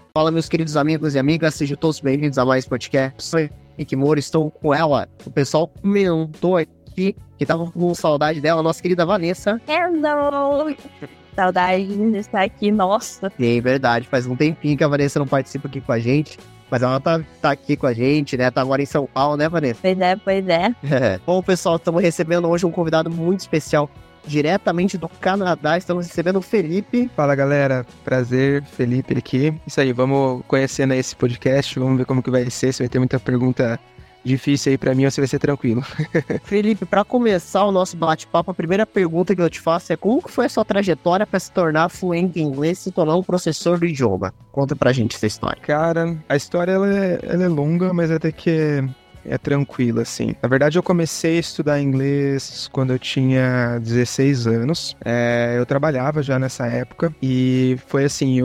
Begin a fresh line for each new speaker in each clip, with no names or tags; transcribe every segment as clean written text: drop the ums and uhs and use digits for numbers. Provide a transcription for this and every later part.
Fala, meus queridos amigos e amigas, sejam todos bem-vindos a mais podcast. Sou Henrique Moura, estou com ela. O pessoal comentou aqui que tava com saudade dela, nossa querida Vanessa.
Hello! Saudade de estar aqui, nossa.
É verdade, faz um tempinho que a Vanessa não participa aqui com a gente, mas ela tá aqui com a gente, né? Tá agora em São Paulo, né, Vanessa?
Pois é.
Bom, pessoal, estamos recebendo hoje um convidado muito especial. Diretamente do Canadá, estamos recebendo o Felipe.
Fala, galera, prazer, Felipe aqui. Isso aí, vamos conhecendo esse podcast, vamos ver como que vai ser, se vai ter muita pergunta difícil aí pra mim ou se vai ser tranquilo.
Felipe, para começar o nosso bate-papo, a primeira pergunta que eu te faço é como que foi a sua trajetória para se tornar fluente em inglês e se tornar um professor do idioma? Conta pra gente essa história.
Cara, a história ela é longa, mas até que é tranquila, assim. Na verdade, eu comecei a estudar inglês quando eu tinha 16 anos. Eu trabalhava já nessa época e foi assim,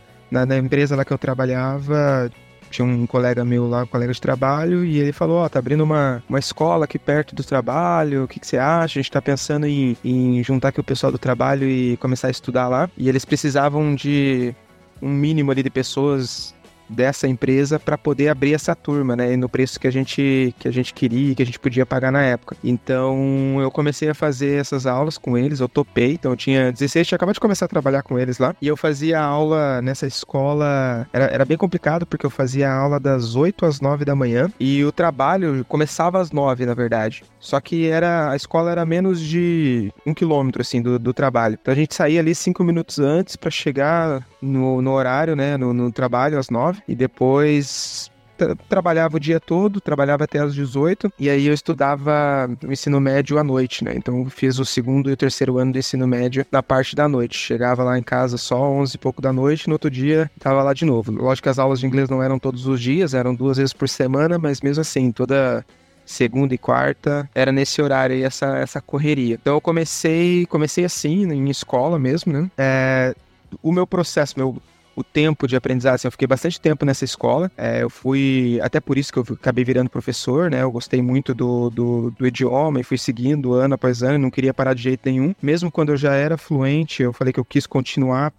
na empresa lá que eu trabalhava, tinha um colega meu lá, um colega de trabalho, e ele falou, tá abrindo uma escola aqui perto do trabalho, o que você acha? A gente tá pensando em juntar aqui o pessoal do trabalho e começar a estudar lá. E eles precisavam de um mínimo ali de pessoas dessa empresa para poder abrir essa turma, né, e no preço que a gente queria, que a gente podia pagar na época. Então eu comecei a fazer essas aulas com eles, eu topei, então eu tinha 16, tinha acabado de começar a trabalhar com eles lá, e eu fazia aula nessa escola, era bem complicado, porque eu fazia aula das 8 às 9 da manhã, e o trabalho começava às 9, na verdade, só que a escola era menos de 1 quilômetro, assim, do trabalho, então a gente saía ali 5 minutos antes para chegar no horário, né, no trabalho às 9, e depois trabalhava o dia todo, trabalhava até às 18, e aí eu estudava o ensino médio à noite, né? Então eu fiz o segundo e o terceiro ano do ensino médio na parte da noite. Chegava lá em casa só 11 e pouco da noite, no outro dia tava lá de novo. Lógico que as aulas de inglês não eram todos os dias, eram 2 vezes por semana, mas mesmo assim, toda segunda e quarta era nesse horário aí, essa correria. Então eu comecei assim, em escola mesmo, né? O meu processo, o tempo de aprendizagem, assim, eu fiquei bastante tempo nessa escola, eu fui, até por isso que eu acabei virando professor, né, eu gostei muito do idioma e fui seguindo ano após ano, não queria parar de jeito nenhum, mesmo quando eu já era fluente, eu falei que eu quis continuar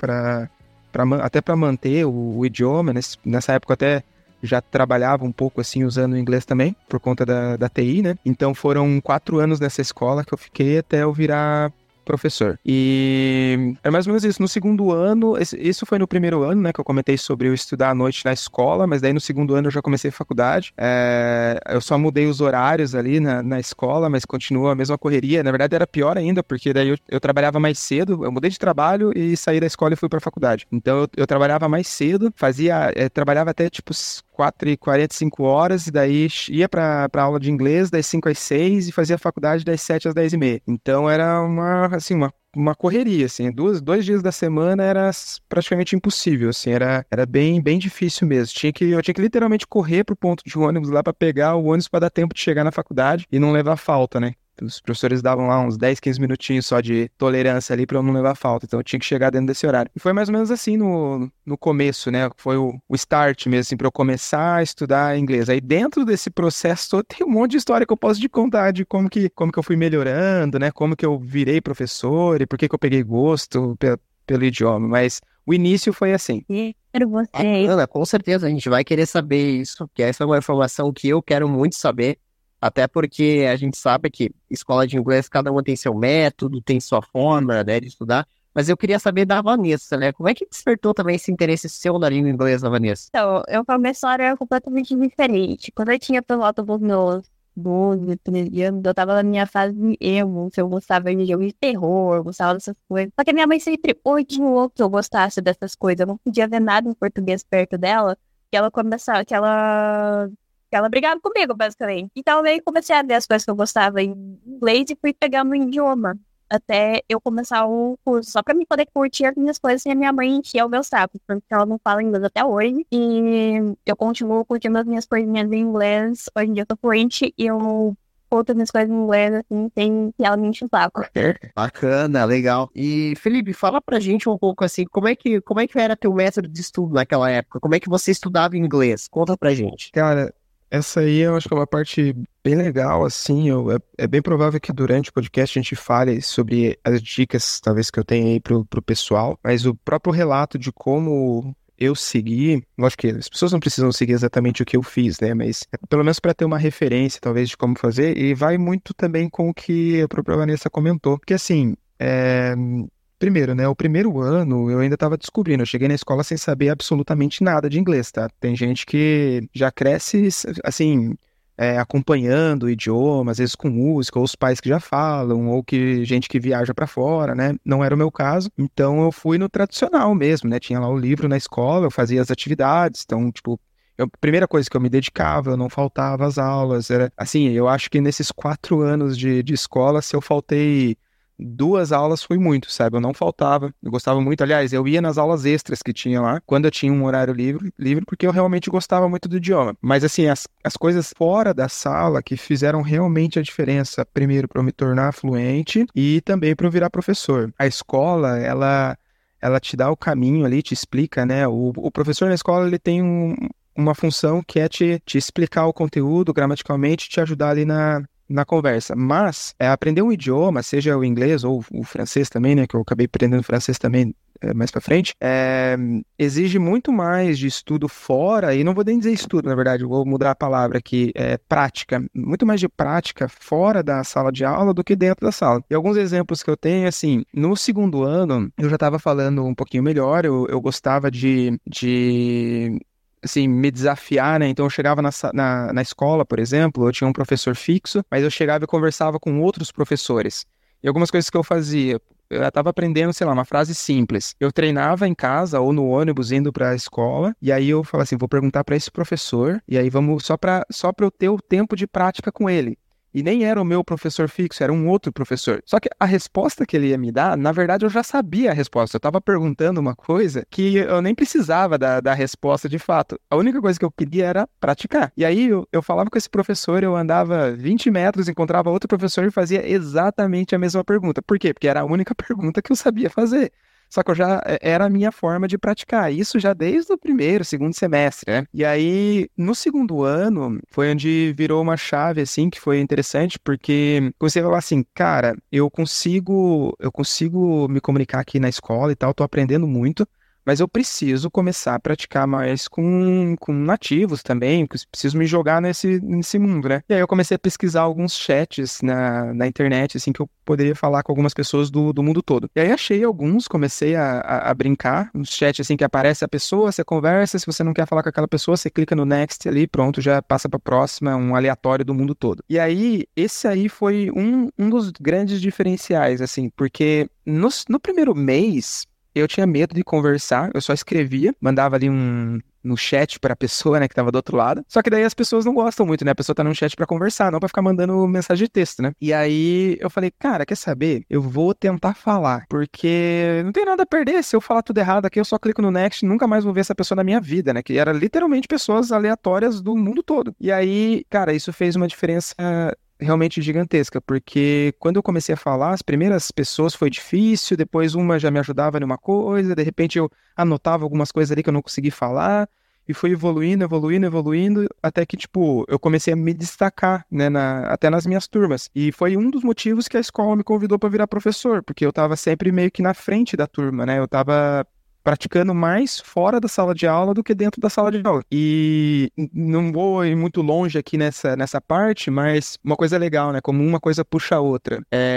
até para manter o idioma, nessa época até já trabalhava um pouco assim usando o inglês também, por conta da TI, né, então foram 4 anos nessa escola que eu fiquei até eu virar professor. E é mais ou menos isso. No segundo ano, isso foi no primeiro ano, né, que eu comentei sobre eu estudar à noite na escola, mas daí no segundo ano eu já comecei a faculdade. Eu só mudei os horários ali na escola, mas continua a mesma correria. Na verdade era pior ainda, porque daí eu trabalhava mais cedo, eu mudei de trabalho e saí da escola e fui pra faculdade. Então eu trabalhava mais cedo, trabalhava até tipo 4h45 horas, e daí ia pra aula de inglês das 5 às 6 e fazia a faculdade das 7 às 10h30. Então era uma correria, assim, 2 dias da semana era praticamente impossível, assim, era bem, bem difícil mesmo. Eu tinha que literalmente correr pro ponto de ônibus lá pra pegar o ônibus pra dar tempo de chegar na faculdade e não levar falta, né? Os professores davam lá uns 10, 15 minutinhos só de tolerância ali pra eu não levar falta, então eu tinha que chegar dentro desse horário. E foi mais ou menos assim no começo, né? Foi o start mesmo, assim, pra eu começar a estudar inglês. Aí dentro desse processo todo tem um monte de história que eu posso te contar de como que eu fui melhorando, né? Como que eu virei professor e por que eu peguei gosto pelo idioma, mas o início foi assim.
Quero você.
Ana, com certeza a gente vai querer saber isso, porque essa é uma informação que eu quero muito saber. Até porque a gente sabe que escola de inglês, cada uma tem seu método, tem sua forma, né, de estudar. Mas eu queria saber da Vanessa, né? Como é que despertou também esse interesse seu na língua inglesa, Vanessa?
Então, eu com a minha história é completamente diferente. Quando eu tinha por volta dos meus 12, 13 anos, eu tava na minha fase emo, se eu gostava de jogo de terror, eu gostava dessas coisas. Só que a minha mãe sempre odiou que eu gostasse dessas coisas. Eu não podia ver nada em português perto dela, que ela começava, que ela brigava comigo, basicamente. Então, eu meio comecei a ver as coisas que eu gostava em inglês e fui pegar meu idioma. Até eu começar o curso, só pra mim poder curtir as minhas coisas e a minha mãe enchia o meu saco, porque ela não fala inglês até hoje. E eu continuo curtindo as minhas coisinhas em inglês. Hoje em dia eu tô fluente e eu conto as minhas coisas em inglês, assim, sem que ela me enche o saco.
Bacana, legal. E, Felipe, fala pra gente um pouco assim, como é que era teu método de estudo naquela época? Como é que você estudava inglês? Conta pra gente.
Cara, essa aí eu acho que é uma parte bem legal, assim, é bem provável que durante o podcast a gente fale sobre as dicas, talvez, que eu tenho aí pro pessoal, mas o próprio relato de como eu segui, lógico que as pessoas não precisam seguir exatamente o que eu fiz, né? Mas pelo menos para ter uma referência, talvez, de como fazer, e vai muito também com o que a própria Vanessa comentou. Porque assim, primeiro, né? O primeiro ano eu ainda estava descobrindo. Eu cheguei na escola sem saber absolutamente nada de inglês, tá? Tem gente que já cresce, assim, acompanhando o idioma, às vezes com música, ou os pais que já falam, ou que gente que viaja para fora, né? Não era o meu caso. Então eu fui no tradicional mesmo, né? Tinha lá o livro na escola, eu fazia as atividades. Então, tipo, a primeira coisa que eu me dedicava, eu não faltava às aulas. Era assim, eu acho que nesses 4 anos de escola, se eu faltei 2 aulas foi muito, sabe? Eu não faltava, eu gostava muito. Aliás, eu ia nas aulas extras que tinha lá, quando eu tinha um horário livre, porque eu realmente gostava muito do idioma. Mas, assim, as coisas fora da sala que fizeram realmente a diferença, primeiro, para eu me tornar fluente e também para eu virar professor. A escola, ela te dá o caminho ali, te explica, né? O professor na escola, ele tem uma função que é te explicar o conteúdo gramaticalmente, te ajudar ali na conversa, mas aprender um idioma, seja o inglês ou o francês também, né, que eu acabei aprendendo francês também mais pra frente, exige muito mais de estudo fora, e não vou nem dizer estudo, na verdade, vou mudar a palavra aqui, prática, muito mais de prática fora da sala de aula do que dentro da sala. E alguns exemplos que eu tenho, assim, no segundo ano, eu já estava falando um pouquinho melhor, eu gostava de assim, me desafiar, né? Então eu chegava na escola, por exemplo, eu tinha um professor fixo, mas eu chegava e conversava com outros professores. E algumas coisas que eu fazia, eu estava aprendendo, sei lá, uma frase simples. Eu treinava em casa ou no ônibus indo para a escola, e aí eu falava assim, vou perguntar para esse professor, e aí vamos só para eu ter o tempo de prática com ele. E nem era o meu professor fixo, era um outro professor. Só que a resposta que ele ia me dar, na verdade, eu já sabia a resposta. Eu estava perguntando uma coisa que eu nem precisava da resposta de fato. A única coisa que eu queria era praticar. E aí eu falava com esse professor, eu andava 20 metros, encontrava outro professor e fazia exatamente a mesma pergunta. Por quê? Porque era a única pergunta que eu sabia fazer. Só que era a minha forma de praticar. Isso já desde o primeiro, segundo semestre, né? E aí, no segundo ano, foi onde virou uma chave, assim, que foi interessante, porque comecei a falar assim, cara, eu consigo me comunicar aqui na escola e tal, tô aprendendo muito, mas eu preciso começar a praticar mais com nativos também, preciso me jogar nesse mundo, né? E aí eu comecei a pesquisar alguns chats na internet, assim, que eu poderia falar com algumas pessoas do mundo todo. E aí achei alguns, comecei a brincar, uns chats, assim, que aparece a pessoa, você conversa, se você não quer falar com aquela pessoa, você clica no next ali, pronto, já passa pra próxima, um aleatório do mundo todo. E aí, esse aí foi um dos grandes diferenciais, assim, porque no primeiro mês, eu tinha medo de conversar, eu só escrevia, mandava ali no chat pra pessoa, né, que tava do outro lado. Só que daí as pessoas não gostam muito, né? A pessoa tá num chat pra conversar, não pra ficar mandando mensagem de texto, né? E aí eu falei, cara, quer saber? Eu vou tentar falar, porque não tem nada a perder. Se eu falar tudo errado aqui, eu só clico no next, nunca mais vou ver essa pessoa na minha vida, né? Que era literalmente pessoas aleatórias do mundo todo. E aí, cara, isso fez uma diferença realmente gigantesca, porque quando eu comecei a falar, as primeiras pessoas foi difícil, depois uma já me ajudava numa coisa, de repente eu anotava algumas coisas ali que eu não consegui falar, e foi evoluindo, até que, tipo, eu comecei a me destacar, né, até nas minhas turmas. E foi um dos motivos que a escola me convidou para virar professor, porque eu tava sempre meio que na frente da turma, né, eu tava praticando mais fora da sala de aula do que dentro da sala de aula. E não vou ir muito longe aqui nessa parte, mas uma coisa legal, né? Como uma coisa puxa a outra.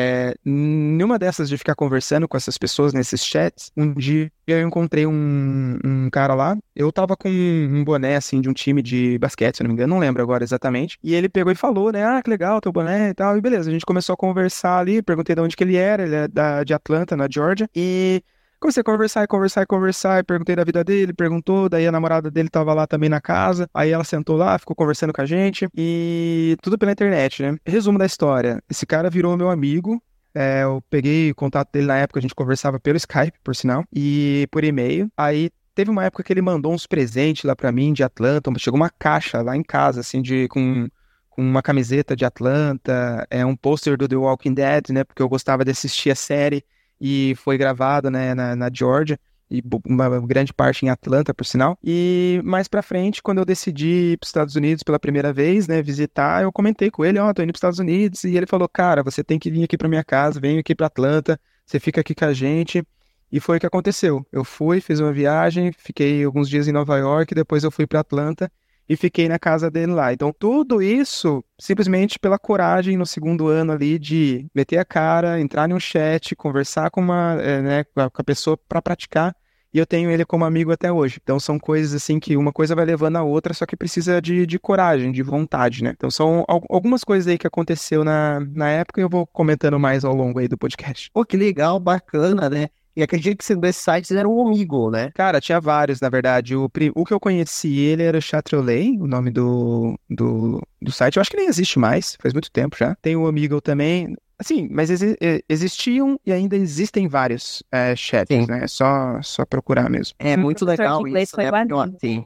Numa dessas de ficar conversando com essas pessoas nesses chats, um dia eu encontrei um cara lá, eu tava com um boné, assim, de um time de basquete, se eu não me engano, não lembro agora exatamente, e ele pegou e falou, né, que legal, teu boné e tal, e beleza, a gente começou a conversar ali, perguntei de onde que ele é de Atlanta, na Georgia, e comecei a conversar, e perguntei da vida dele, perguntou, daí a namorada dele tava lá também na casa, aí ela sentou lá, ficou conversando com a gente, e tudo pela internet, né? Resumo da história, esse cara virou meu amigo, eu peguei o contato dele na época, a gente conversava pelo Skype, por sinal, e por e-mail, aí teve uma época que ele mandou uns presentes lá pra mim, de Atlanta, chegou uma caixa lá em casa, assim, com uma camiseta de Atlanta, um pôster do The Walking Dead, né, porque eu gostava de assistir a série, e foi gravado, né, na Georgia, e uma grande parte em Atlanta, por sinal. E mais pra frente, quando eu decidi ir pros Estados Unidos pela primeira vez, né, visitar, eu comentei com ele, tô indo pros Estados Unidos, e ele falou, cara, você tem que vir aqui pra minha casa, vem aqui pra Atlanta, você fica aqui com a gente, E foi o que aconteceu. Eu fui, fiz uma viagem, fiquei alguns dias em Nova York, depois eu fui para Atlanta e fiquei na casa dele lá. Então, tudo isso simplesmente pela coragem no segundo ano ali de meter a cara, entrar em um chat, conversar com com a pessoa para praticar. E eu tenho ele como amigo até hoje. Então, são coisas assim que uma coisa vai levando a outra, só que precisa de coragem, de vontade, né? Então, são algumas coisas aí que aconteceu na época e eu vou comentando mais ao longo aí do podcast.
Pô, que legal, bacana, né? E acredito que esses dois sites eram um amigo, né?
Cara, tinha vários, na verdade. O que eu conheci ele era Chatroulay, o nome do site. Eu acho que nem existe mais, faz muito tempo já. Tem o Omegle também. Assim, mas existiam e ainda existem vários chats,
Sim.
né? É só procurar mesmo.
É muito
professor de
legal
inglês
isso,
foi
né? Porque, ó, sim.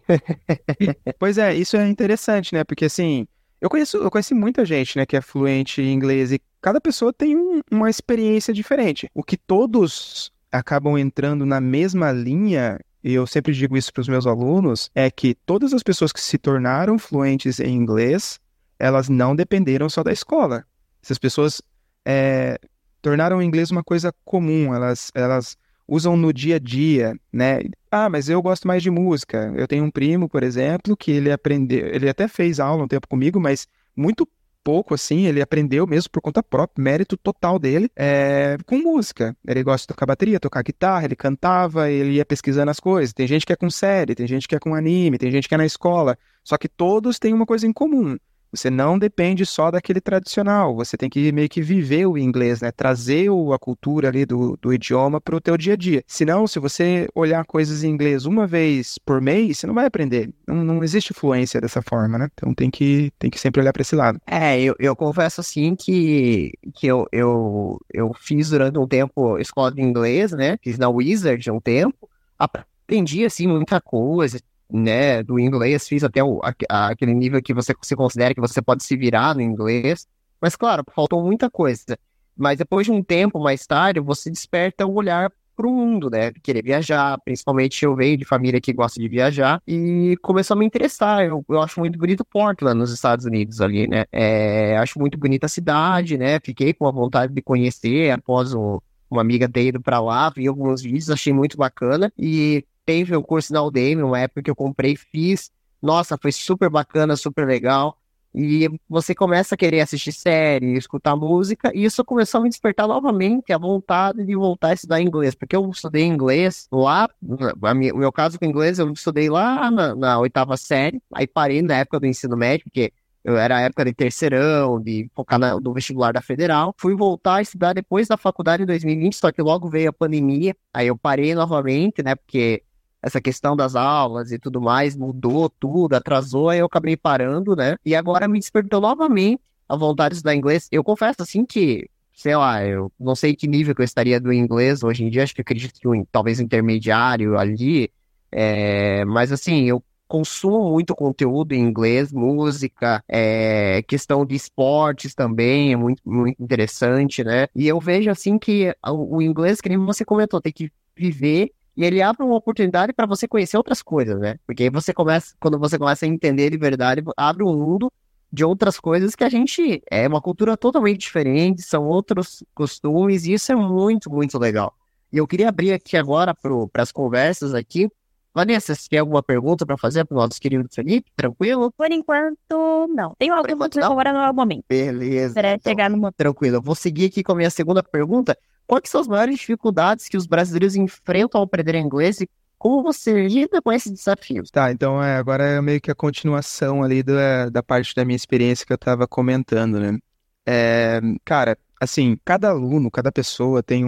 Pois é, isso é interessante, né? Porque assim, eu conheci muita gente, né, que é fluente em inglês e cada pessoa tem uma experiência diferente. O que todos acabam entrando na mesma linha, e eu sempre digo isso para os meus alunos, é que todas as pessoas que se tornaram fluentes em inglês, elas não dependeram só da escola. Essas pessoas é, tornaram o inglês uma coisa comum, elas usam no dia a dia, né? Ah, mas eu gosto mais de música. Eu tenho um primo, por exemplo, que ele aprendeu, ele até fez aula um tempo comigo, mas muito pouco, assim, ele aprendeu mesmo por conta própria, mérito total dele, com música. Ele gosta de tocar bateria, tocar guitarra, ele cantava, ele ia pesquisando as coisas. Tem gente que é com série, tem gente que é com anime, tem gente que é na escola, só que todos têm uma coisa em comum. Você não depende só daquele tradicional, você tem que meio que viver o inglês, né? Trazer a cultura ali do idioma para o teu dia a dia. Senão, se você olhar coisas em inglês uma vez por mês, você não vai aprender. Não existe fluência dessa forma, né? Então tem que sempre olhar para esse lado.
Eu confesso assim que eu fiz durante um tempo escola de inglês, né? Fiz na Wizard um tempo, aprendi assim muita coisa, né? Do inglês, fiz até aquele nível que você se considera que você pode se virar no inglês, mas claro, faltou muita coisa. Mas depois de um tempo mais tarde, você desperta o olhar para o mundo, né? Querer viajar, principalmente eu venho de família que gosta de viajar e começou a me interessar. Eu acho muito bonito Portland, nos Estados Unidos ali, né? Acho muito bonita a cidade, né? Fiquei com a vontade de conhecer após uma amiga ter ido para lá, vi alguns vídeos, achei muito bacana e teve o curso na Udemy, uma época que eu comprei, fiz. Nossa, foi super bacana, super legal. E você começa a querer assistir série, escutar música, e isso começou a me despertar novamente a vontade de voltar a estudar inglês, porque eu estudei inglês lá, o meu caso com inglês, eu estudei lá na oitava série, aí parei na época do ensino médio, porque eu era a época de terceirão, de focar no vestibular da Federal. Fui voltar a estudar depois da faculdade em 2020, só que logo veio a pandemia, aí eu parei novamente, né, porque essa questão das aulas e tudo mais mudou tudo, atrasou, aí eu acabei parando, né? E agora me despertou novamente a vontade de estudar inglês. Eu confesso, assim, que, sei lá, eu não sei que nível que eu estaria do inglês hoje em dia, acho que eu acredito que talvez intermediário ali, mas assim, eu consumo muito conteúdo em inglês, música, questão de esportes também, é muito, muito interessante, né? E eu vejo, assim, que o inglês, que nem você comentou, tem que viver. E ele abre uma oportunidade para você conhecer outras coisas, né? Porque aí quando você começa a entender de verdade, abre um mundo de outras coisas que a gente é uma cultura totalmente diferente, são outros costumes, e isso é muito, muito legal. E eu queria abrir aqui agora para as conversas aqui. Vanessa, você tem alguma pergunta para fazer para o nosso querido Felipe? Tranquilo?
Por enquanto, não. Tenho alguma coisa agora no momento.
Beleza.
Para
Então,
chegar no momento.
tranquilo. Eu vou seguir aqui com a minha segunda pergunta. Quais são as maiores dificuldades que os brasileiros enfrentam ao aprender inglês e como você lida com esses desafios?
Tá, então agora é meio que a continuação ali da parte da minha experiência que eu tava comentando, né? Cara, assim, cada aluno, cada pessoa tem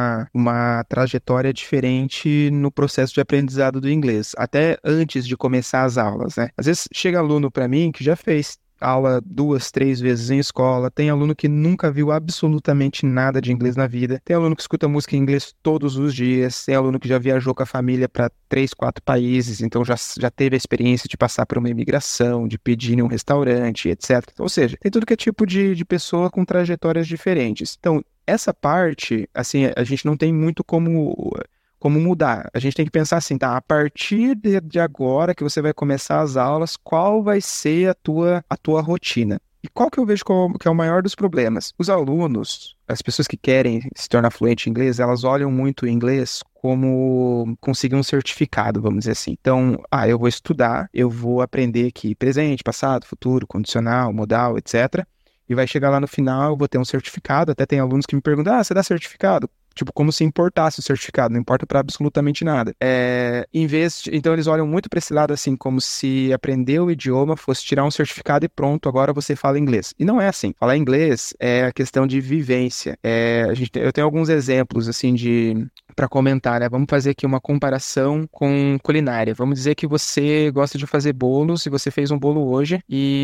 uma trajetória diferente no processo de aprendizado do inglês, até antes de começar as aulas, né? Às vezes chega aluno para mim que já fez aula 2, 3 vezes em escola, tem aluno que nunca viu absolutamente nada de inglês na vida, tem aluno que escuta música em inglês todos os dias, tem aluno que já viajou com a família para 3, 4 países, então já teve a experiência de passar por uma imigração, de pedir em um restaurante, etc. Ou seja, tem tudo que é tipo de pessoa com trajetórias diferentes. Então, essa parte, assim, a gente não tem muito como mudar. A gente tem que pensar assim, tá? A partir de agora que você vai começar as aulas, qual vai ser a tua rotina? E qual que eu vejo que é o maior dos problemas? Os alunos, as pessoas que querem se tornar fluente em inglês, elas olham muito o inglês como conseguir um certificado, vamos dizer assim. Então, eu vou estudar, eu vou aprender aqui presente, passado, futuro, condicional, modal, etc. E vai chegar lá no final, eu vou ter um certificado. Até tem alunos que me perguntam, você dá certificado? Tipo, como se importasse o certificado, não importa para absolutamente nada. Então eles olham muito para esse lado assim, como se aprender o idioma fosse tirar um certificado e pronto, agora você fala inglês. E não é assim. Falar inglês é a questão de vivência. Eu tenho alguns exemplos assim para comentar, né? Vamos fazer aqui uma comparação com culinária. Vamos dizer que você gosta de fazer bolos e você fez um bolo hoje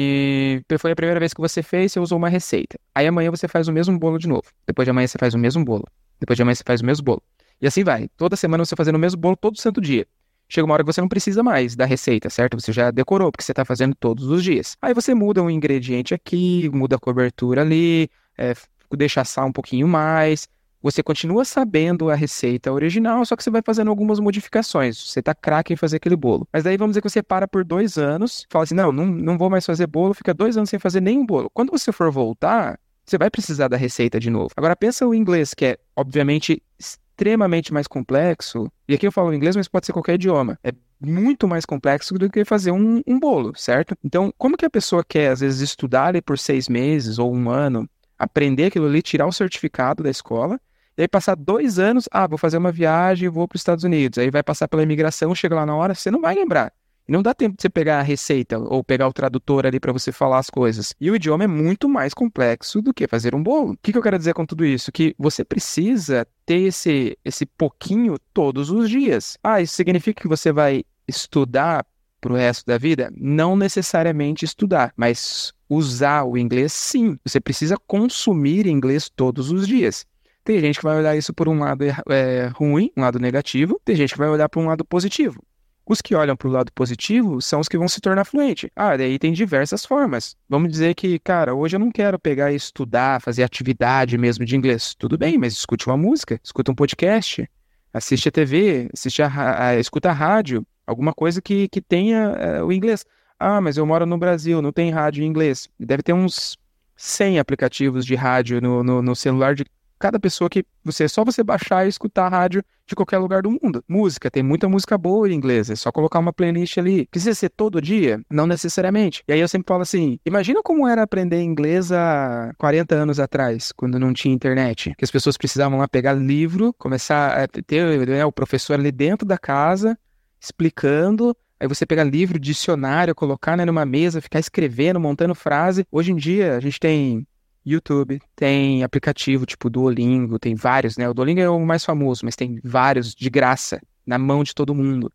e foi a primeira vez que você fez, você usou uma receita. Aí amanhã você faz o mesmo bolo de novo. Depois de amanhã você faz o mesmo bolo. Depois de amanhã você faz o mesmo bolo. E assim vai. Toda semana você fazendo o mesmo bolo todo santo dia. Chega uma hora que você não precisa mais da receita, certo? Você já decorou, porque você está fazendo todos os dias. Aí você muda um ingrediente aqui, muda a cobertura ali, deixa assar um pouquinho mais. Você continua sabendo a receita original, só que você vai fazendo algumas modificações. Você tá craque em fazer aquele bolo. Mas daí vamos dizer que você para por 2 anos, fala assim, não vou mais fazer bolo, fica 2 anos sem fazer nenhum bolo. Quando você for voltar, você vai precisar da receita de novo. Agora pensa o inglês, que é, obviamente, extremamente mais complexo. E aqui eu falo inglês, mas pode ser qualquer idioma. É muito mais complexo do que fazer um bolo, certo? Então, como que a pessoa quer, às vezes, estudar ali por 6 meses ou 1 ano, aprender aquilo ali, tirar o certificado da escola, e aí passar 2 anos, vou fazer uma viagem e vou para os Estados Unidos. Aí vai passar pela imigração, chega lá na hora, você não vai lembrar. E não dá tempo de você pegar a receita ou pegar o tradutor ali para você falar as coisas. E o idioma é muito mais complexo do que fazer um bolo. O que eu quero dizer com tudo isso? Que você precisa ter esse pouquinho todos os dias. Isso significa que você vai estudar para o resto da vida? Não necessariamente estudar, mas usar o inglês, sim. Você precisa consumir inglês todos os dias. Tem gente que vai olhar isso por um lado ruim, um lado negativo. Tem gente que vai olhar por um lado positivo. Os que olham para o lado positivo são os que vão se tornar fluente. Daí tem diversas formas. Vamos dizer que, cara, hoje eu não quero pegar e estudar, fazer atividade mesmo de inglês. Tudo bem, mas escute uma música, escuta um podcast, assiste a TV, escuta a rádio, alguma coisa que tenha o inglês. Mas eu moro no Brasil, não tem rádio em inglês. Deve ter uns 100 aplicativos de rádio no celular de cada pessoa que só você baixar e escutar a rádio de qualquer lugar do mundo. Música, tem muita música boa em inglês, é só colocar uma playlist ali. Precisa ser todo dia? Não necessariamente. E aí eu sempre falo assim, imagina como era aprender inglês há 40 anos atrás, quando não tinha internet. Que as pessoas precisavam lá pegar livro, começar a ter o professor ali dentro da casa, explicando. Aí você pegar livro, dicionário, colocar numa mesa, ficar escrevendo, montando frase. Hoje em dia a gente tem YouTube, tem aplicativo tipo Duolingo, tem vários, né? O Duolingo é o mais famoso, mas tem vários de graça, na mão de todo mundo.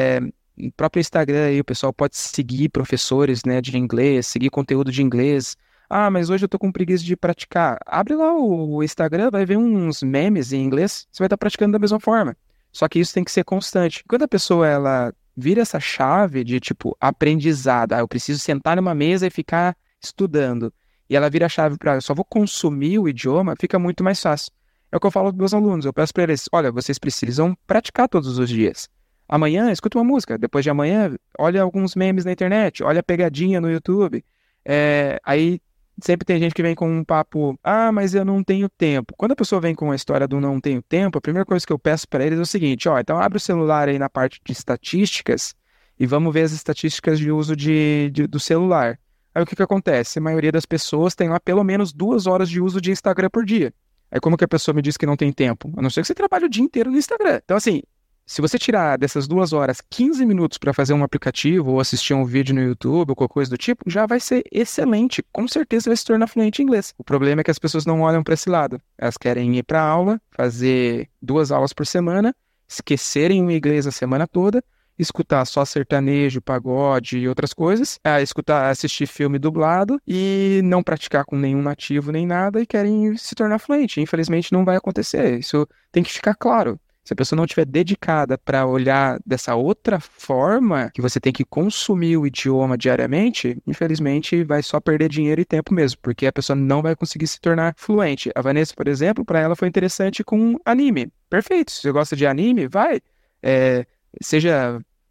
No próprio Instagram aí o pessoal pode seguir professores, né, de inglês, seguir conteúdo de inglês. Mas hoje eu tô com preguiça de praticar. Abre lá o Instagram, vai ver uns memes em inglês, você vai estar praticando da mesma forma. Só que isso tem que ser constante. Quando a pessoa, ela vira essa chave de, tipo, aprendizado, eu preciso sentar numa mesa e ficar estudando, e ela vira a chave para eu só vou consumir o idioma, fica muito mais fácil. É o que eu falo para meus alunos, eu peço para eles, olha, vocês precisam praticar todos os dias. Amanhã, escuta uma música, depois de amanhã, olha alguns memes na internet, olha a pegadinha no YouTube. Aí sempre tem gente que vem com um papo, mas eu não tenho tempo. Quando a pessoa vem com a história do não tenho tempo, a primeira coisa que eu peço para eles é o seguinte, então abre o celular aí na parte de estatísticas e vamos ver as estatísticas de uso do celular. Aí o que acontece? A maioria das pessoas tem lá pelo menos 2 horas de uso de Instagram por dia. Aí como que a pessoa me diz que não tem tempo? A não ser que você trabalhe o dia inteiro no Instagram. Então assim, se você tirar dessas 2 horas 15 minutos para fazer um aplicativo ou assistir um vídeo no YouTube ou qualquer coisa do tipo, já vai ser excelente. Com certeza vai se tornar fluente em inglês. O problema é que as pessoas não olham para esse lado. Elas querem ir para aula, fazer 2 aulas por semana, esquecerem o inglês a semana toda, escutar só sertanejo, pagode e outras coisas, assistir filme dublado e não praticar com nenhum nativo nem nada e querem se tornar fluente. Infelizmente não vai acontecer. Isso tem que ficar claro. Se a pessoa não estiver dedicada para olhar dessa outra forma, que você tem que consumir o idioma diariamente, infelizmente vai só perder dinheiro e tempo mesmo, porque a pessoa não vai conseguir se tornar fluente. A Vanessa, por exemplo, para ela foi interessante com anime. Perfeito. Se você gosta de anime, vai. Seja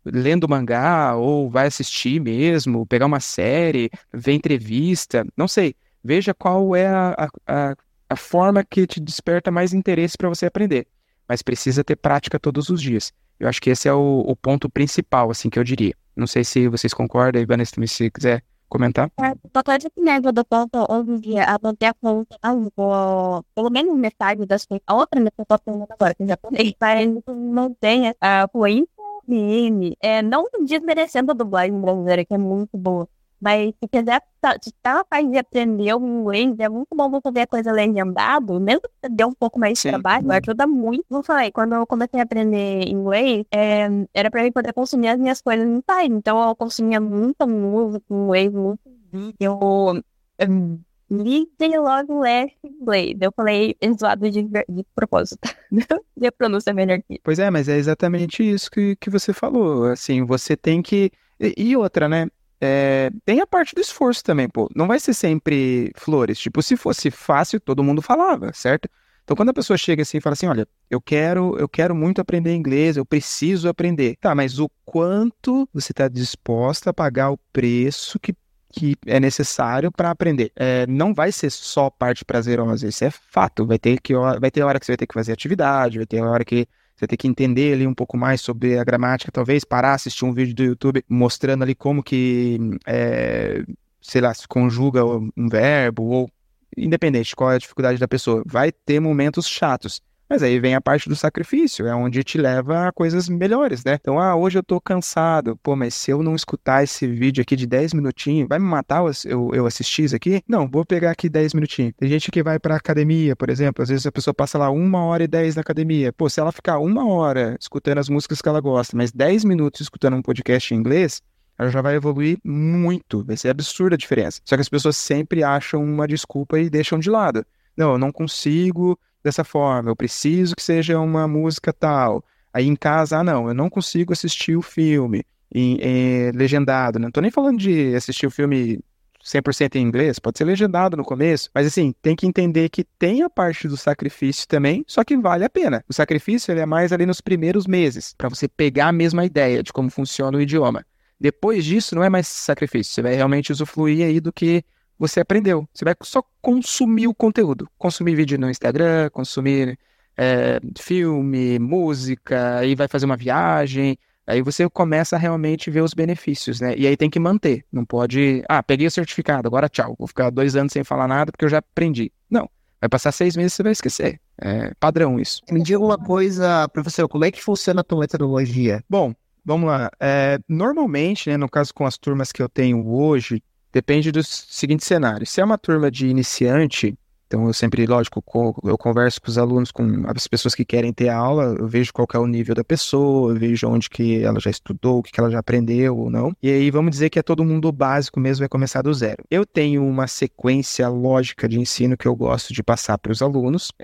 lendo mangá, ou vai assistir mesmo, pegar uma série, ver entrevista, não sei. Veja qual é a forma que te desperta mais interesse para você aprender. Mas precisa ter prática todos os dias. Eu acho que esse é o ponto principal, assim, que eu diria. Não sei se vocês concordam, e Vanessa, também, se quiser comentar.
Total de lembra do ponto onde a manter a conta, pelo menos metade das coisas. A outra, né, que eu tô falando agora, que eu já falei, mas não tem a fluência meme. Não desmerecendo a dublagem brasileira, que é muito boa. Mas se quiser, se tá na fase de aprender o inglês, é muito bom você ver a coisa legendado, mesmo que você dê um pouco mais de trabalho, ajuda muito. Como eu falei, quando eu comecei a aprender inglês, era pra eu poder consumir as minhas coisas em time. Então eu consumia muita música em inglês, muito vídeo. Eu li The Love Last inglês. Eu falei zoado de propósito. E a pronúncia é melhor que isso.
Pois é, mas é exatamente isso que você falou. Assim, você tem que... E outra, né? Tem a parte do esforço também, pô. Não vai ser sempre flores. Tipo, se fosse fácil, todo mundo falava, certo? Então, quando a pessoa chega assim e fala assim, olha, eu quero muito aprender inglês, eu preciso aprender. Tá, mas o quanto você está disposta a pagar o preço que é necessário para aprender? Não vai ser só parte prazerosa, isso é fato. Vai ter hora que você vai ter que fazer atividade, vai ter hora que você tem que entender ali um pouco mais sobre a gramática, talvez parar, assistir um vídeo do YouTube mostrando ali como que, sei lá, se conjuga um verbo, ou independente qual é a dificuldade da pessoa. Vai ter momentos chatos, mas aí vem a parte do sacrifício, é onde te leva a coisas melhores, né? Então, hoje eu tô cansado, pô, mas se eu não escutar esse vídeo aqui de 10 minutinhos, vai me matar eu assistir isso aqui? Não, vou pegar aqui 10 minutinhos. Tem gente que vai pra academia, por exemplo, às vezes a pessoa passa lá 1h10 na academia. Pô, se ela ficar 1 hora escutando as músicas que ela gosta, mas 10 minutos escutando um podcast em inglês, ela já vai evoluir muito, vai ser absurda a diferença. Só que as pessoas sempre acham uma desculpa e deixam de lado. Não, eu não consigo dessa forma, eu preciso que seja uma música tal. Aí em casa, não, eu não consigo assistir o filme legendado, né? Não tô nem falando de assistir o filme 100% em inglês, pode ser legendado no começo, mas assim, tem que entender que tem a parte do sacrifício também, só que vale a pena. O sacrifício, ele é mais ali nos primeiros meses, para você pegar a mesma ideia de como funciona o idioma. Depois disso, não é mais sacrifício, você vai realmente usufruir aí do que você aprendeu. Você vai só consumir o conteúdo. Consumir vídeo no Instagram, consumir filme, música, aí vai fazer uma viagem, aí você começa a realmente ver os benefícios, né? E aí tem que manter. Não pode, peguei o certificado, agora tchau. Vou ficar 2 anos sem falar nada porque eu já aprendi. Não. Vai passar 6 meses e você vai esquecer. É padrão isso.
Me diga uma coisa, professor, como é que funciona a tua metodologia?
Bom, vamos lá. Normalmente, né, no caso com as turmas que eu tenho hoje, depende do seguinte cenário. Se é uma turma de iniciante, então eu sempre, lógico, eu converso com os alunos, com as pessoas que querem ter aula, eu vejo qual que é o nível da pessoa, eu vejo onde que ela já estudou, o que ela já aprendeu ou não. E aí vamos dizer que é todo mundo básico mesmo, vai começar do zero. Eu tenho uma sequência lógica de ensino que eu gosto de passar para os alunos,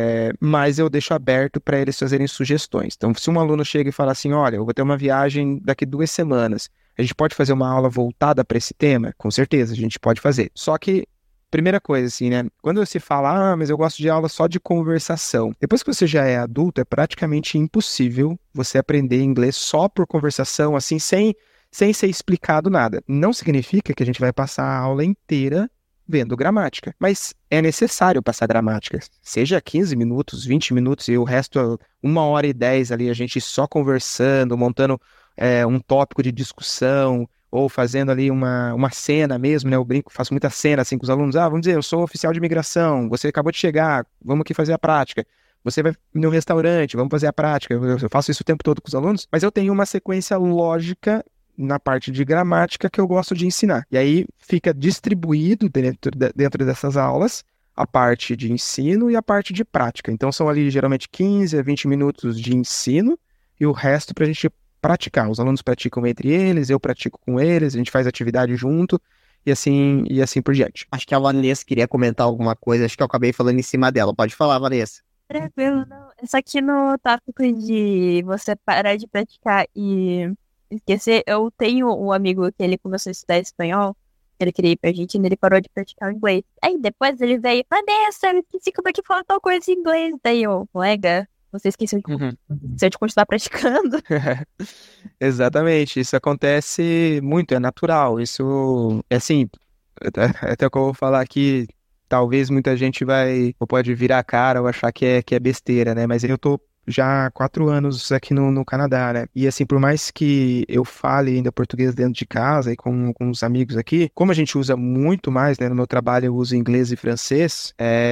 mas eu deixo aberto para eles fazerem sugestões. Então, se um aluno chega e fala assim, olha, eu vou ter uma viagem daqui 2 semanas, a gente pode fazer uma aula voltada para esse tema? Com certeza, a gente pode fazer. Só que, primeira coisa, assim, né? Quando se fala, mas eu gosto de aula só de conversação. Depois que você já é adulto, é praticamente impossível você aprender inglês só por conversação, assim, sem ser explicado nada. Não significa que a gente vai passar a aula inteira vendo gramática. Mas é necessário passar gramática. Seja 15 minutos, 20 minutos e o resto, 1h10 ali, a gente só conversando, montando um tópico de discussão, ou fazendo ali uma cena mesmo, né? Eu brinco, faço muita cena assim com os alunos. Vamos dizer, eu sou oficial de imigração, você acabou de chegar, vamos aqui fazer a prática. Você vai no restaurante, vamos fazer a prática. Eu faço isso o tempo todo com os alunos, mas eu tenho uma sequência lógica na parte de gramática que eu gosto de ensinar. E aí fica distribuído dentro dessas aulas a parte de ensino e a parte de prática. Então são ali geralmente 15 a 20 minutos de ensino e o resto para a gente praticar. Os alunos praticam entre eles, eu pratico com eles, a gente faz atividade junto e assim por diante.
Acho que a Vanessa queria comentar alguma coisa, acho que eu acabei falando em cima dela. Pode falar, Vanessa.
Tranquilo, não. Só que no tópico de você parar de praticar e esquecer, eu tenho um amigo que ele começou a estudar espanhol, ele queria ir pra Argentina, ele parou de praticar o inglês. Aí depois ele veio, Vanessa, eu esqueci como é que fala tal coisa em inglês. Daí eu, colega, você esqueceu de continuar praticando.
Exatamente, isso acontece muito, é natural, isso é assim, até o que eu vou falar aqui, talvez muita gente pode virar a cara ou achar que é besteira, né, mas eu tô já há 4 anos aqui no Canadá, né, e assim, por mais que eu fale ainda português dentro de casa e com os amigos aqui, como a gente usa muito mais, né, no meu trabalho eu uso inglês e francês,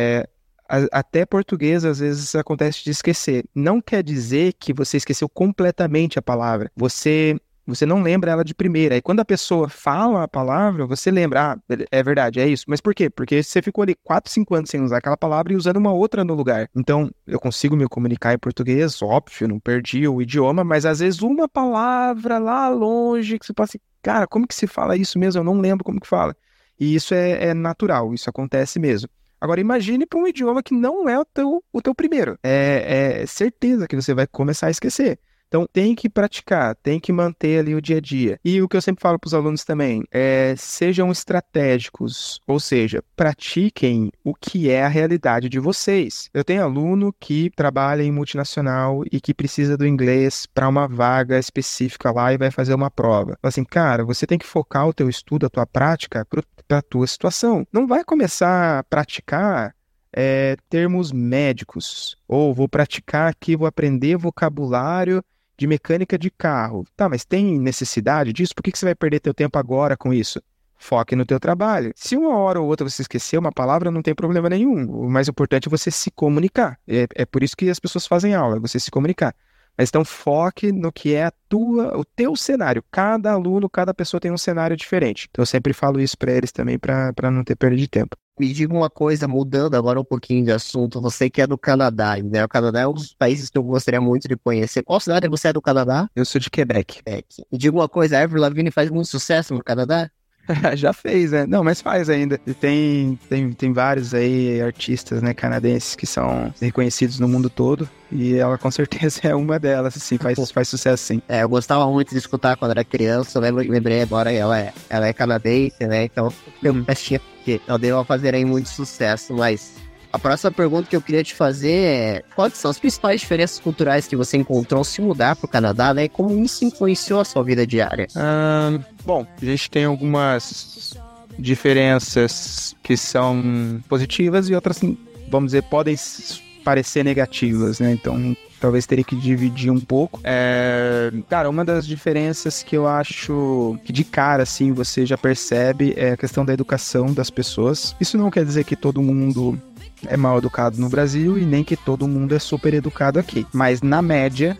até português, às vezes, acontece de esquecer. Não quer dizer que você esqueceu completamente a palavra. Você não lembra ela de primeira. E quando a pessoa fala a palavra, você lembra, é verdade, é isso. Mas por quê? Porque você ficou ali 4, 5 anos sem usar aquela palavra e usando uma outra no lugar. Então, eu consigo me comunicar em português, óbvio, não perdi o idioma, mas às vezes uma palavra lá longe, que você fala assim, cara, como que se fala isso mesmo? Eu não lembro como que fala. E isso é natural, isso acontece mesmo. Agora, imagine para um idioma que não é o teu primeiro. É certeza que você vai começar a esquecer. Então, tem que praticar, tem que manter ali o dia a dia. E o que eu sempre falo para os alunos também sejam estratégicos, ou seja, pratiquem o que é a realidade de vocês. Eu tenho aluno que trabalha em multinacional e que precisa do inglês para uma vaga específica lá e vai fazer uma prova. Fala assim, cara, você tem que focar o teu estudo, a tua prática para a tua situação. Não vai começar a praticar termos médicos, ou vou praticar aqui, vou aprender vocabulário de mecânica de carro. Tá, mas tem necessidade disso? Por que você vai perder teu tempo agora com isso? Foque no teu trabalho. Se uma hora ou outra você esquecer uma palavra, não tem problema nenhum. O mais importante é você se comunicar. É por isso que as pessoas fazem aula, você se comunicar. Mas então foque no que é o teu cenário. Cada aluno, cada pessoa tem um cenário diferente. Então eu sempre falo isso para eles também, para não ter perda de tempo.
Me diga uma coisa, mudando agora um pouquinho de assunto, você que é do Canadá, né? O Canadá é um dos países que eu gostaria muito de conhecer. Qual cidade você é do Canadá?
Eu sou de Quebec.
Me diga uma coisa, a Avril Lavigne faz muito sucesso no Canadá?
Já fez, né? Não, mas faz ainda. E tem vários aí artistas, né, canadenses que são reconhecidos no mundo todo. E ela com certeza é uma delas, assim, faz sucesso sim.
Eu gostava muito de escutar quando era criança, eu lembrei agora, ela é canadense, né? Então, eu achei que ela deu fazer aí muito sucesso, mas a próxima pergunta que eu queria te fazer é: quais são as principais diferenças culturais que você encontrou ao se mudar para o Canadá, né? E como isso influenciou a sua vida diária?
Bom, a gente tem algumas diferenças que são positivas e outras, vamos dizer, podem parecer negativas, né? Então, talvez teria que dividir um pouco. Cara, uma das diferenças que eu acho que de cara, assim, você já percebe é a questão da educação das pessoas. Isso não quer dizer que todo mundo é mal educado no Brasil e nem que todo mundo é super educado aqui. Mas na média,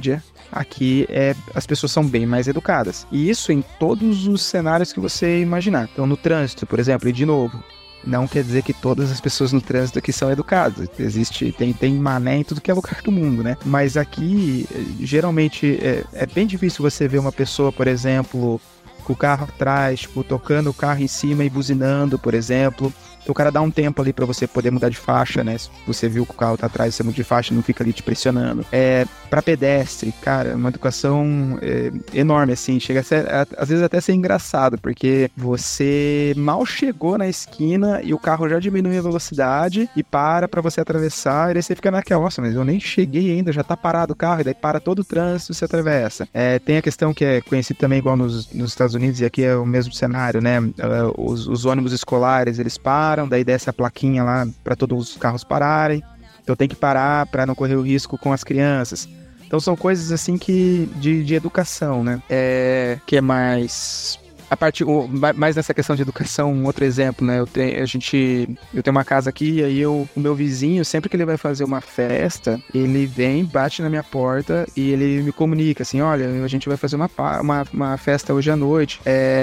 aqui as pessoas são bem mais educadas. E isso em todos os cenários que você imaginar. Então no trânsito, por exemplo, e de novo, não quer dizer que todas as pessoas no trânsito aqui são educadas. Tem mané em tudo que é lugar do mundo, né? Mas aqui, geralmente, é bem difícil você ver uma pessoa, por exemplo, com o carro atrás, tipo, tocando o carro em cima e buzinando, por exemplo. Então o cara dá um tempo ali pra você poder mudar de faixa, né? Se você viu que o carro tá atrás, você muda de faixa, não fica ali te pressionando. Pra pedestre, cara, uma educação enorme, assim. Chega a ser, às vezes até ser engraçado, porque você mal chegou na esquina e o carro já diminui a velocidade e para você atravessar, e daí você fica naquela, nossa, mas eu nem cheguei ainda, já tá parado o carro, e daí para todo o trânsito, você atravessa. Tem a questão que é conhecida também igual nos Estados Unidos, e aqui é o mesmo cenário, né? Os ônibus escolares, eles param, daí desce a plaquinha lá para todos os carros pararem. Então tem que parar para não correr o risco com as crianças. Então são coisas assim que de educação, né? Que é mais mais nessa questão de educação, um outro exemplo, né? Eu tenho uma casa aqui, e aí o meu vizinho, sempre que ele vai fazer uma festa, ele vem, bate na minha porta e ele me comunica assim: olha, a gente vai fazer uma festa hoje à noite.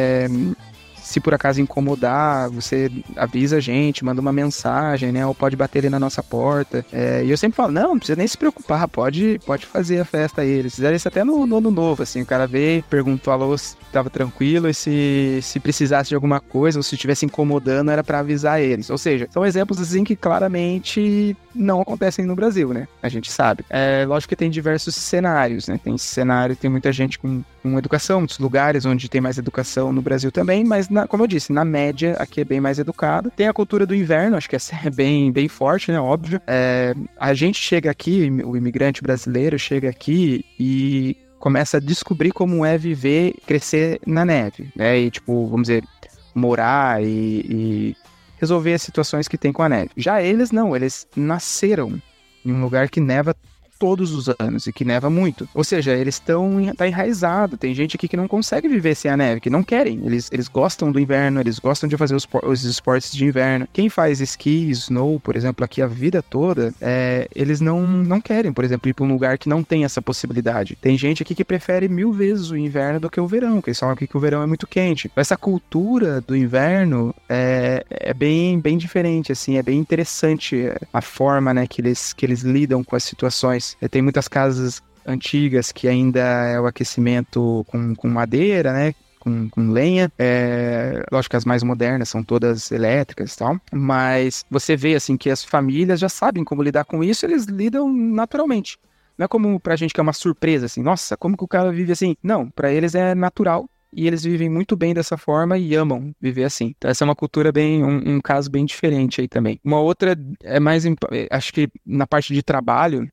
Se por acaso incomodar, você avisa a gente, manda uma mensagem, né? Ou pode bater ali na nossa porta. E eu sempre falo, não precisa nem se preocupar, pode fazer a festa aí. Eles fizeram isso até no ano novo, assim. O cara veio, perguntou alô, se tava tranquilo, e se precisasse de alguma coisa, ou se estivesse incomodando, era pra avisar eles. Ou seja, são exemplos assim que claramente não acontecem no Brasil, né? A gente sabe. Lógico que tem diversos cenários, né? Tem muita gente com educação, muitos lugares onde tem mais educação no Brasil também, mas como eu disse, na média, aqui é bem mais educado. Tem a cultura do inverno, acho que essa é bem, bem forte, né? Óbvio. A gente chega aqui, o imigrante brasileiro chega aqui e começa a descobrir como é viver, crescer na neve, né? E, tipo, vamos dizer, morar e resolver as situações que tem com a neve. Já eles não, eles nasceram em um lugar que neva todos os anos e que neva muito. Ou seja, eles tá enraizado. Tem gente aqui que não consegue viver sem a neve, que não querem. Eles gostam do inverno, eles gostam de fazer os esportes de inverno. Quem faz esqui, snow, por exemplo, aqui a vida toda, eles não querem, por exemplo, ir para um lugar que não tem essa possibilidade. Tem gente aqui que prefere 1000 vezes o inverno do que o verão, que eles falam aqui que o verão é muito quente. Essa cultura do inverno é bem, bem diferente, assim, é bem interessante a forma, né, que eles lidam com as situações. Tem muitas casas antigas que ainda é o aquecimento com madeira, né? Com lenha. Lógico que as mais modernas são todas elétricas e tal. Mas você vê assim que as famílias já sabem como lidar com isso, eles lidam naturalmente. Não é como pra gente que é uma surpresa, assim, nossa, como que o cara vive assim? Não, pra eles é natural. E eles vivem muito bem dessa forma e amam viver assim. Então essa é uma cultura bem, um caso bem diferente aí também. Uma outra acho que na parte de trabalho,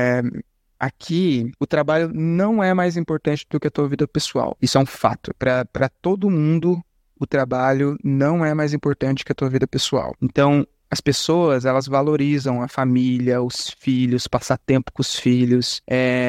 aqui o trabalho não é mais importante do que a tua vida pessoal. Isso é um fato. Para todo mundo, o trabalho não é mais importante que a tua vida pessoal. Então, as pessoas, elas valorizam a família, os filhos, passar tempo com os filhos,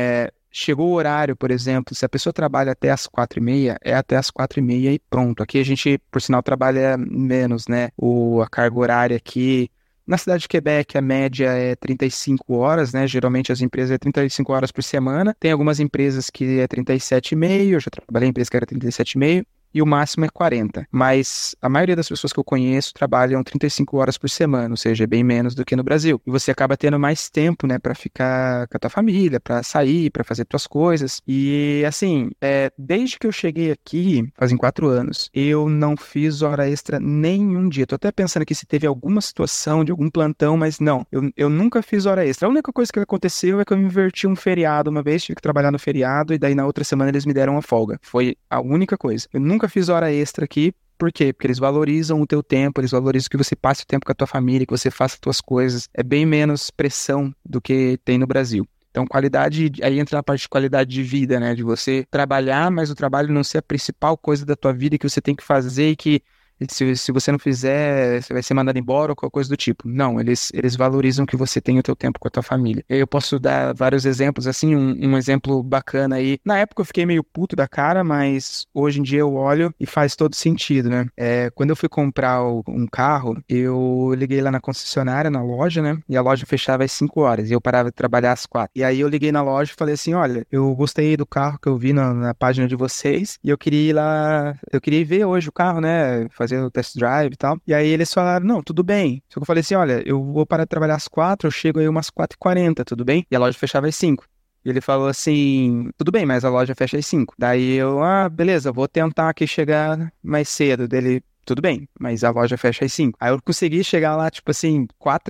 chegou o horário, por exemplo, se a pessoa trabalha até as 4h30, é até as 4h30 e pronto. Aqui a gente, por sinal, trabalha menos, né? A carga horária aqui, na cidade de Quebec, a média é 35 horas, né? Geralmente as empresas é 35 horas por semana. Tem algumas empresas que é 37,5, eu já trabalhei em empresa que era 37,5. E o máximo é 40. Mas a maioria das pessoas que eu conheço trabalham 35 horas por semana, ou seja, é bem menos do que no Brasil. E você acaba tendo mais tempo, né, para ficar com a tua família, para sair, para fazer tuas coisas. E, assim, desde que eu cheguei aqui, fazem 4 anos, eu não fiz hora extra nenhum dia. Tô até pensando aqui se teve alguma situação de algum plantão, mas não, eu nunca fiz hora extra. A única coisa que aconteceu é que eu inverti um feriado uma vez, tive que trabalhar no feriado, e daí na outra semana eles me deram uma folga. Foi a única coisa. Eu nunca fiz hora extra aqui. Por quê? Porque eles valorizam o teu tempo, eles valorizam que você passe o tempo com a tua família, que você faça as tuas coisas. É bem menos pressão do que tem no Brasil. Então, qualidade, aí entra na parte de qualidade de vida, né? De você trabalhar, mas o trabalho não ser a principal coisa da tua vida que você tem que fazer e que se você não fizer, você vai ser mandado embora ou qualquer coisa do tipo. Não, eles valorizam que você tenha o teu tempo com a tua família. Eu posso dar vários exemplos, assim, um exemplo bacana aí. Na época eu fiquei meio puto da cara, mas hoje em dia eu olho e faz todo sentido, né? Quando eu fui comprar um carro, eu liguei lá na concessionária, na loja, né? E a loja fechava às 5 horas e eu parava de trabalhar às 4. E aí eu liguei na loja e falei assim, olha, eu gostei do carro que eu vi na página de vocês e eu queria ir lá, eu queria ir ver hoje o carro, né? Fazer o test drive e tal. E aí eles falaram, não, tudo bem. Só que eu falei assim, olha, eu vou parar de trabalhar às 4, eu chego aí umas 4h40, tudo bem? E a loja fechava às 5. E ele falou assim, tudo bem, mas a loja fecha às 5. Daí eu, beleza, vou tentar aqui chegar mais cedo. Dele, tudo bem, mas a loja fecha às 5. Aí eu consegui chegar lá, tipo assim,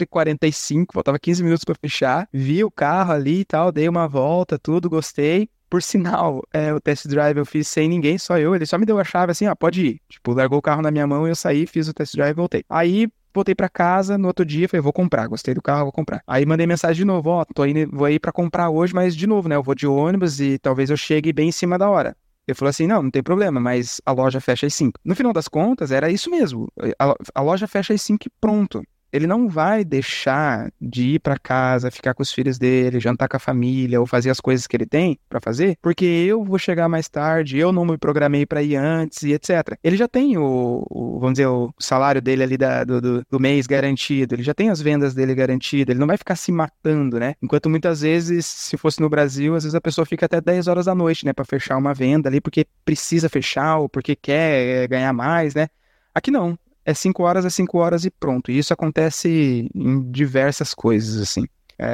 4h45, faltava 15 minutos pra fechar. Vi o carro ali e tal, dei uma volta, tudo, gostei. Por sinal, o test drive eu fiz sem ninguém, só eu. Ele só me deu a chave assim, pode ir. Tipo, largou o carro na minha mão e eu saí, fiz o test drive e voltei. Aí, voltei pra casa, no outro dia, falei, vou comprar, gostei do carro, vou comprar. Aí mandei mensagem de novo, vou ir pra comprar hoje, mas de novo, né, eu vou de ônibus e talvez eu chegue bem em cima da hora. Ele falou assim, não tem problema, mas a loja fecha às 5. No final das contas, era isso mesmo. A loja fecha às 5 e pronto. Ele não vai deixar de ir para casa, ficar com os filhos dele, jantar com a família ou fazer as coisas que ele tem para fazer, porque eu vou chegar mais tarde, eu não me programei para ir antes e etc. Ele já tem vamos dizer, o salário dele ali do mês garantido, ele já tem as vendas dele garantidas, ele não vai ficar se matando, né? Enquanto muitas vezes, se fosse no Brasil, às vezes a pessoa fica até 10 horas da noite, né, para fechar uma venda ali, porque precisa fechar ou porque quer ganhar mais, né? Aqui não. É 5 horas e pronto. E isso acontece em diversas coisas, assim.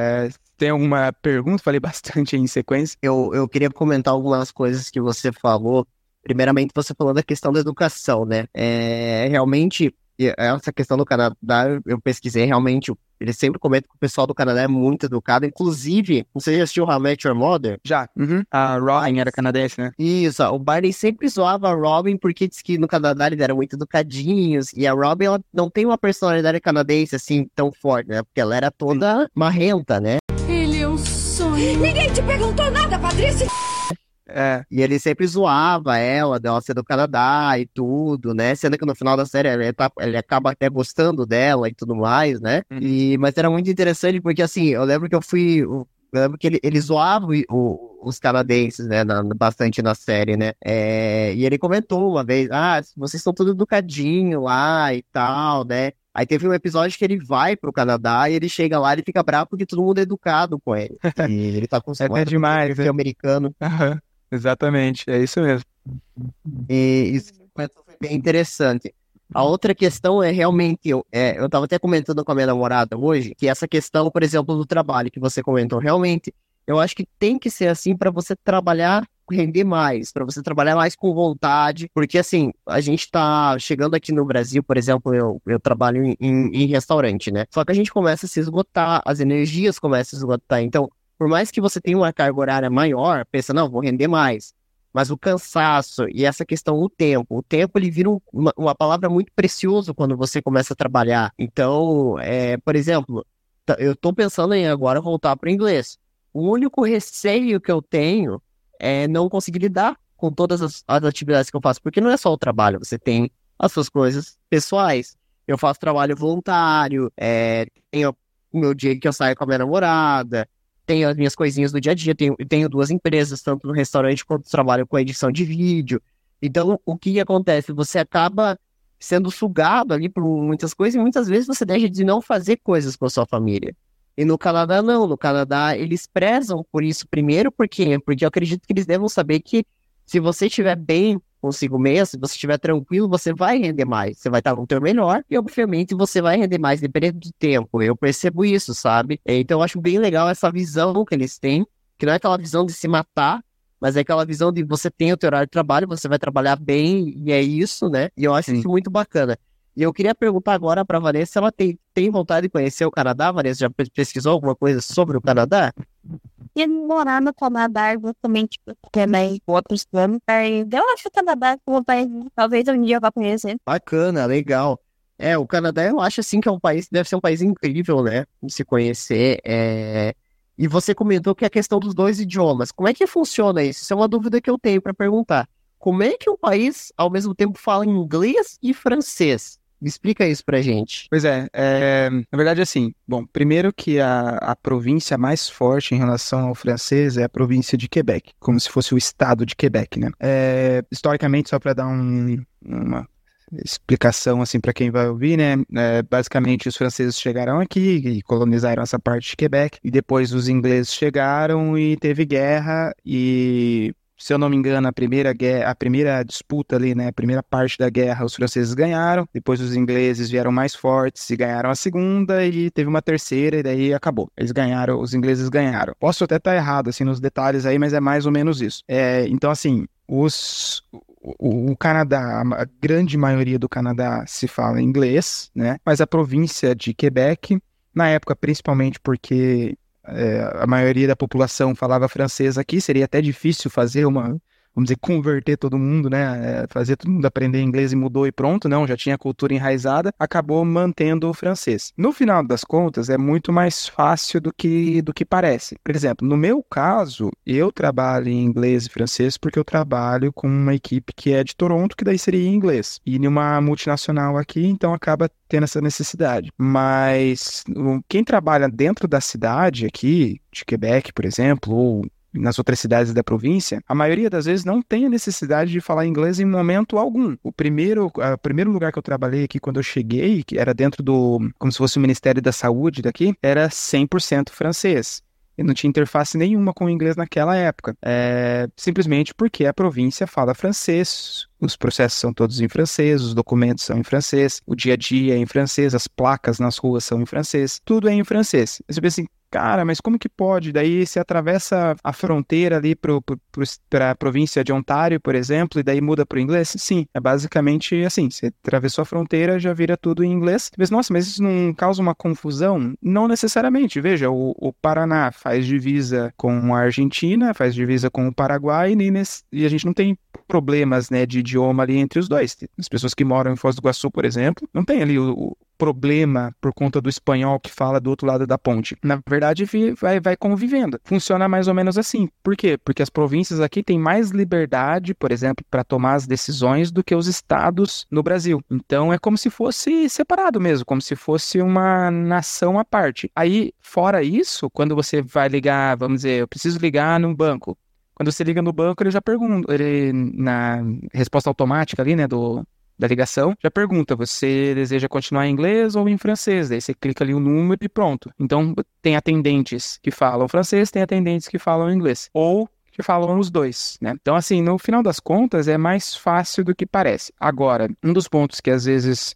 Tem alguma pergunta? Falei bastante aí em sequência.
Eu queria comentar algumas coisas que você falou. Primeiramente, você falou da questão da educação, né? Realmente, E essa questão do Canadá, eu pesquisei realmente, eles sempre comentam que o pessoal do Canadá é muito educado, inclusive, você já assistiu How I Met Your Mother?
Já. A Robin era canadense, né?
Isso, o Barney sempre zoava a Robin porque diz que no Canadá eles eram muito educadinhos, e a Robin, ela não tem uma personalidade canadense assim tão forte, né? Porque ela era toda marrenta, né?
Ele é um sonho. Ninguém te perguntou nada, Patrícia!
E ele sempre zoava ela, dela ser do Canadá e tudo, né? Sendo que no final da série ele acaba até gostando dela e tudo mais, né? Mas era muito interessante porque, assim, eu lembro que eu lembro que ele zoava os canadenses, né? Bastante na série, né? E ele comentou uma vez, vocês são tudo educadinho lá e tal, né? Aí teve um episódio que ele vai pro Canadá e ele chega lá e ele fica bravo porque todo mundo é educado com ele. E ele tá com
É demais,
com americano.
Exatamente, é isso mesmo.
E isso foi bem interessante. A outra questão é realmente, eu tava até comentando com a minha namorada hoje, que essa questão, por exemplo, do trabalho que você comentou, realmente, eu acho que tem que ser assim para você trabalhar, render mais, para você trabalhar mais com vontade, porque assim, a gente tá chegando aqui no Brasil, por exemplo, eu trabalho em restaurante, né? Só que a gente começa a se esgotar, as energias começam a se esgotar, então por mais que você tenha uma carga horária maior, pensa, não, vou render mais. Mas o cansaço e essa questão, o tempo ele vira uma palavra muito preciosa quando você começa a trabalhar. Então, por exemplo, eu tô pensando em agora voltar para o inglês. O único receio que eu tenho é não conseguir lidar com todas as atividades que eu faço, porque não é só o trabalho, você tem as suas coisas pessoais. Eu faço trabalho voluntário, tenho o meu dia que eu saio com a minha namorada, tenho as minhas coisinhas do dia a dia, tenho 2 empresas, tanto no restaurante quanto trabalho com edição de vídeo. Então, o que acontece? Você acaba sendo sugado ali por muitas coisas e muitas vezes você deixa de não fazer coisas com a sua família. E no Canadá, não. No Canadá, eles prezam por isso primeiro, por quê? Porque eu acredito que eles devam saber que se você estiver bem consigo mesmo, se você estiver tranquilo, você vai render mais. Você vai estar no teu melhor e, obviamente, você vai render mais, dependendo do tempo. Eu percebo isso, sabe? Então, eu acho bem legal essa visão que eles têm, que não é aquela visão de se matar, mas é aquela visão de você tem o teu horário de trabalho, você vai trabalhar bem, e é isso, né? E eu acho isso muito bacana. E eu queria perguntar agora para a Vanessa se ela tem vontade de conhecer o Canadá. Vanessa, já pesquisou alguma coisa sobre o Canadá?
E morar no Canadá, justamente também outros planos. Eu acho o Canadá um país, talvez um dia eu vá conhecer.
Bacana, legal. O Canadá eu acho assim que é um país, deve ser um país incrível, né? De se conhecer. E você comentou que é a questão dos 2 idiomas. Como é que funciona isso? Isso é uma dúvida que eu tenho para perguntar. Como é que um país, ao mesmo tempo, fala inglês e francês? Me explica isso pra gente.
Pois na verdade, assim, bom, primeiro que a província mais forte em relação ao francês é a província de Quebec, como se fosse o estado de Quebec, né? Historicamente, só para dar uma explicação, assim, para quem vai ouvir, né? Basicamente, os franceses chegaram aqui e colonizaram essa parte de Quebec, e depois os ingleses chegaram e teve guerra e... Se eu não me engano, a primeira disputa ali, né, a primeira parte da guerra, os franceses ganharam, depois os ingleses vieram mais fortes e ganharam a segunda, e teve uma terceira, e daí acabou. Os ingleses ganharam. Posso até estar errado, assim, nos detalhes aí, mas é mais ou menos isso. Então, assim, o Canadá, a grande maioria do Canadá se fala inglês, né, mas a província de Quebec, na época, principalmente porque... a maioria da população falava francês aqui, seria até difícil fazer vamos dizer, converter todo mundo, né, fazer todo mundo aprender inglês e mudou e pronto, não, já tinha a cultura enraizada, acabou mantendo o francês. No final das contas, é muito mais fácil do que parece. Por exemplo, no meu caso, eu trabalho em inglês e francês porque eu trabalho com uma equipe que é de Toronto, que daí seria em inglês, e numa multinacional aqui, então acaba tendo essa necessidade. Mas quem trabalha dentro da cidade aqui, de Quebec, por exemplo, ou nas outras cidades da província, a maioria das vezes não tem a necessidade de falar inglês em momento algum. O primeiro lugar que eu trabalhei aqui quando eu cheguei, que era dentro como se fosse o Ministério da Saúde daqui, era 100% francês. Eu não tinha interface nenhuma com o inglês naquela época. Simplesmente porque a província fala francês, os processos são todos em francês, os documentos são em francês, o dia a dia é em francês, as placas nas ruas são em francês, tudo é em francês. Você pensa assim, Cara, mas como que pode? Daí você atravessa a fronteira ali para a província de Ontário, por exemplo, e daí muda para o inglês? Sim, é basicamente assim. Você atravessou a fronteira, já vira tudo em inglês. Você pensa, nossa, mas isso não causa uma confusão? Não necessariamente. Veja, o Paraná faz divisa com a Argentina, faz divisa com o Paraguai, e a gente não tem problemas, né, de idioma ali entre os dois. As pessoas que moram em Foz do Iguaçu, por exemplo, não tem ali o problema por conta do espanhol que fala do outro lado da ponte. Na verdade, vai convivendo. Funciona mais ou menos assim. Por quê? Porque as províncias aqui têm mais liberdade, por exemplo, para tomar as decisões do que os estados no Brasil. Então, é como se fosse separado mesmo, como se fosse uma nação à parte. Aí, fora isso, quando você vai ligar, vamos dizer, eu preciso ligar num banco. Quando você liga no banco, ele já pergunta, ele, na resposta automática ali, né, da ligação, já pergunta, você deseja continuar em inglês ou em francês? Daí você clica ali o número e pronto. Então, tem atendentes que falam francês, tem atendentes que falam inglês. Ou que falam os dois, né? Então, assim, no final das contas, é mais fácil do que parece. Agora, um dos pontos que às vezes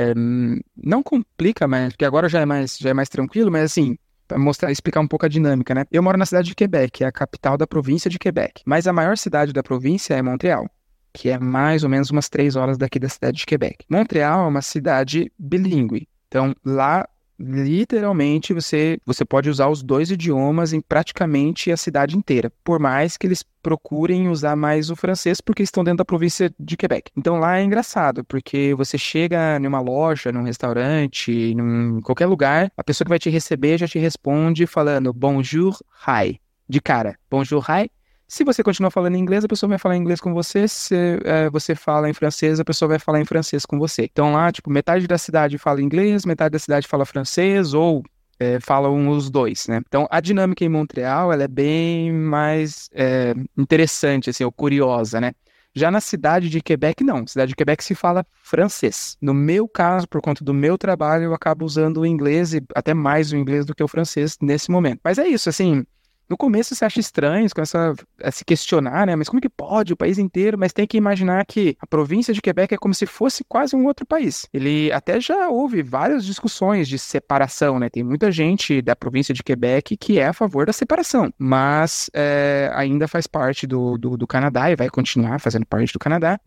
não complica, mas porque agora já é mais tranquilo, mas assim, para explicar um pouco a dinâmica, né? Eu moro na cidade de Quebec, que é a capital da província de Quebec. Mas a maior cidade da província é Montreal, que é mais ou menos umas 3 horas daqui da cidade de Quebec. Montreal é uma cidade bilíngue. Então, lá, literalmente, você pode usar os 2 idiomas em praticamente a cidade inteira. Por mais que eles procurem usar mais o francês, porque estão dentro da província de Quebec. Então, lá é engraçado, porque você chega numa loja, num restaurante, em qualquer lugar, a pessoa que vai te receber já te responde falando bonjour, hi. De cara, bonjour, hi. Se você continuar falando em inglês, a pessoa vai falar em inglês com você. Se você fala em francês, a pessoa vai falar em francês com você. Então lá, tipo, metade da cidade fala inglês, metade da cidade fala francês, ou falam os dois, né? Então a dinâmica em Montreal, ela é bem mais interessante, assim, ou curiosa, né? Já na cidade de Quebec, não. Na cidade de Quebec se fala francês. No meu caso, por conta do meu trabalho, eu acabo usando o inglês, e até mais o inglês do que o francês nesse momento. Mas é isso, assim... No começo você acha estranho, você começa a se questionar, né? Mas como que pode o país inteiro? Mas tem que imaginar que a província de Quebec é como se fosse quase um outro país. Ele até já houve várias discussões de separação, né? Tem muita gente da província de Quebec que é a favor da separação, mas ainda faz parte do Canadá e vai continuar fazendo parte do Canadá.